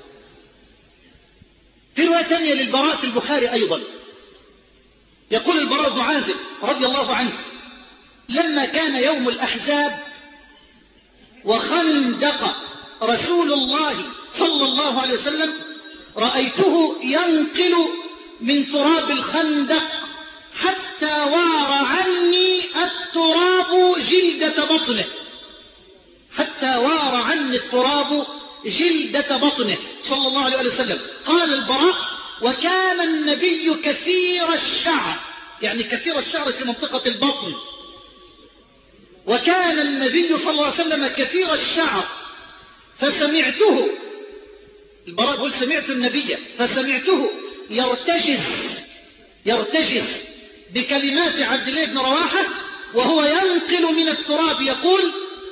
في رواية ثانية للبراء في البخاري أيضا يقول البراء بن عازب رضي الله عنه لما كان يوم الأحزاب وخندق رسول الله صلى الله عليه وسلم رأيته ينقل من تراب الخندق حتى وار عني التراب جلدة بطنه، حتى وار عني التراب جلدة بطنه صلى الله عليه وسلم. قال البراء وكان النبي كثير الشعر، يعني كثير الشعر في منطقة البطن، وكان النبي صلى الله عليه وسلم كثير الشعر فسمعته، البراء يقول سمعت النبي فسمعته يرتجز يرتجز بكلمات عبد الله بن رواحة وهو ينقل من التراب يقول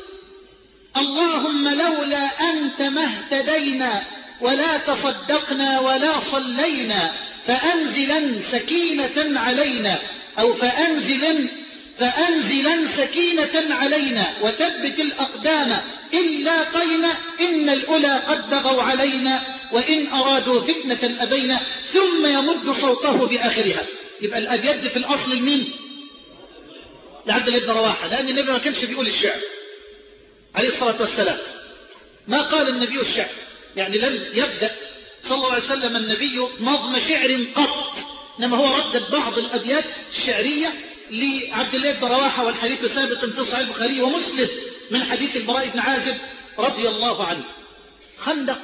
اللهم لولا أنت ما اهتدينا ولا تصدقنا ولا صلينا، فأنزلا سكينة علينا أو فأنزلا فأنزلا سكينة علينا وثبت الأقدام إن لاقينا، إن الأولى قد بغوا علينا وإن أرادوا فتنة أبينا. ثم يمد صوته بآخرها. يبقى الأبيض في الأصل المين؟ لعبد الله بن رواحة، لأن النبي ما كانش بيقول الشعر عليه الصلاة والسلام، ما قال النبي الشعر، يعني لم يبدأ صلى الله عليه وسلم النبي نظم شعر قط، إنما هو ردد بعض الأبيات الشعرية لعبد الله بن رواحة، والحديث ثابت في صحيح البخاري ومسلم من حديث البراء بن عازب رضي الله عنه. خندق،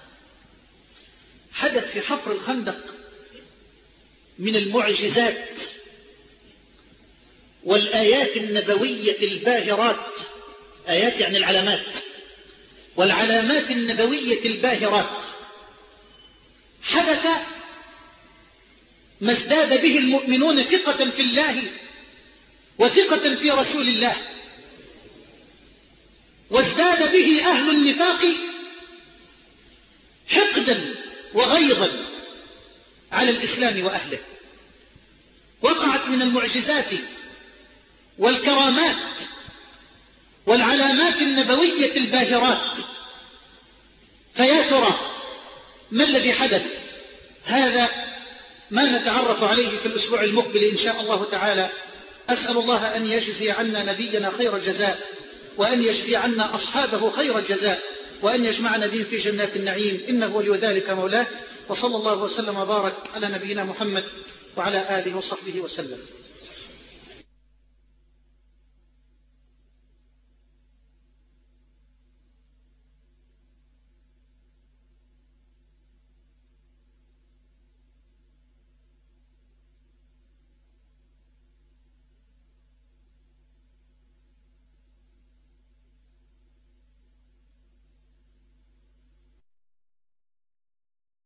حدث في حفر الخندق من المعجزات والآيات النبوية الباهرات، آيات يعني العلامات، والعلامات النبوية الباهرات. حدث ما ازداد به المؤمنون ثقة في الله وثقة في رسول الله، وازداد به أهل النفاق حقدا وغيظا على الإسلام وأهله. وقعت من المعجزات والكرامات والعلامات النبوية الباهرات. فيا ترى ما الذي حدث؟ هذا ما نتعرف عليه في الأسبوع المقبل إن شاء الله تعالى. أسأل الله أن يجزي عنا نبينا خير الجزاء، وأن يجزي عنا أصحابه خير الجزاء، وأن يجمعنا بهم في جنات النعيم، إنه ولي ذلك مولاه. وصلى الله وسلم وبارك على نبينا محمد وعلى آله وصحبه وسلم.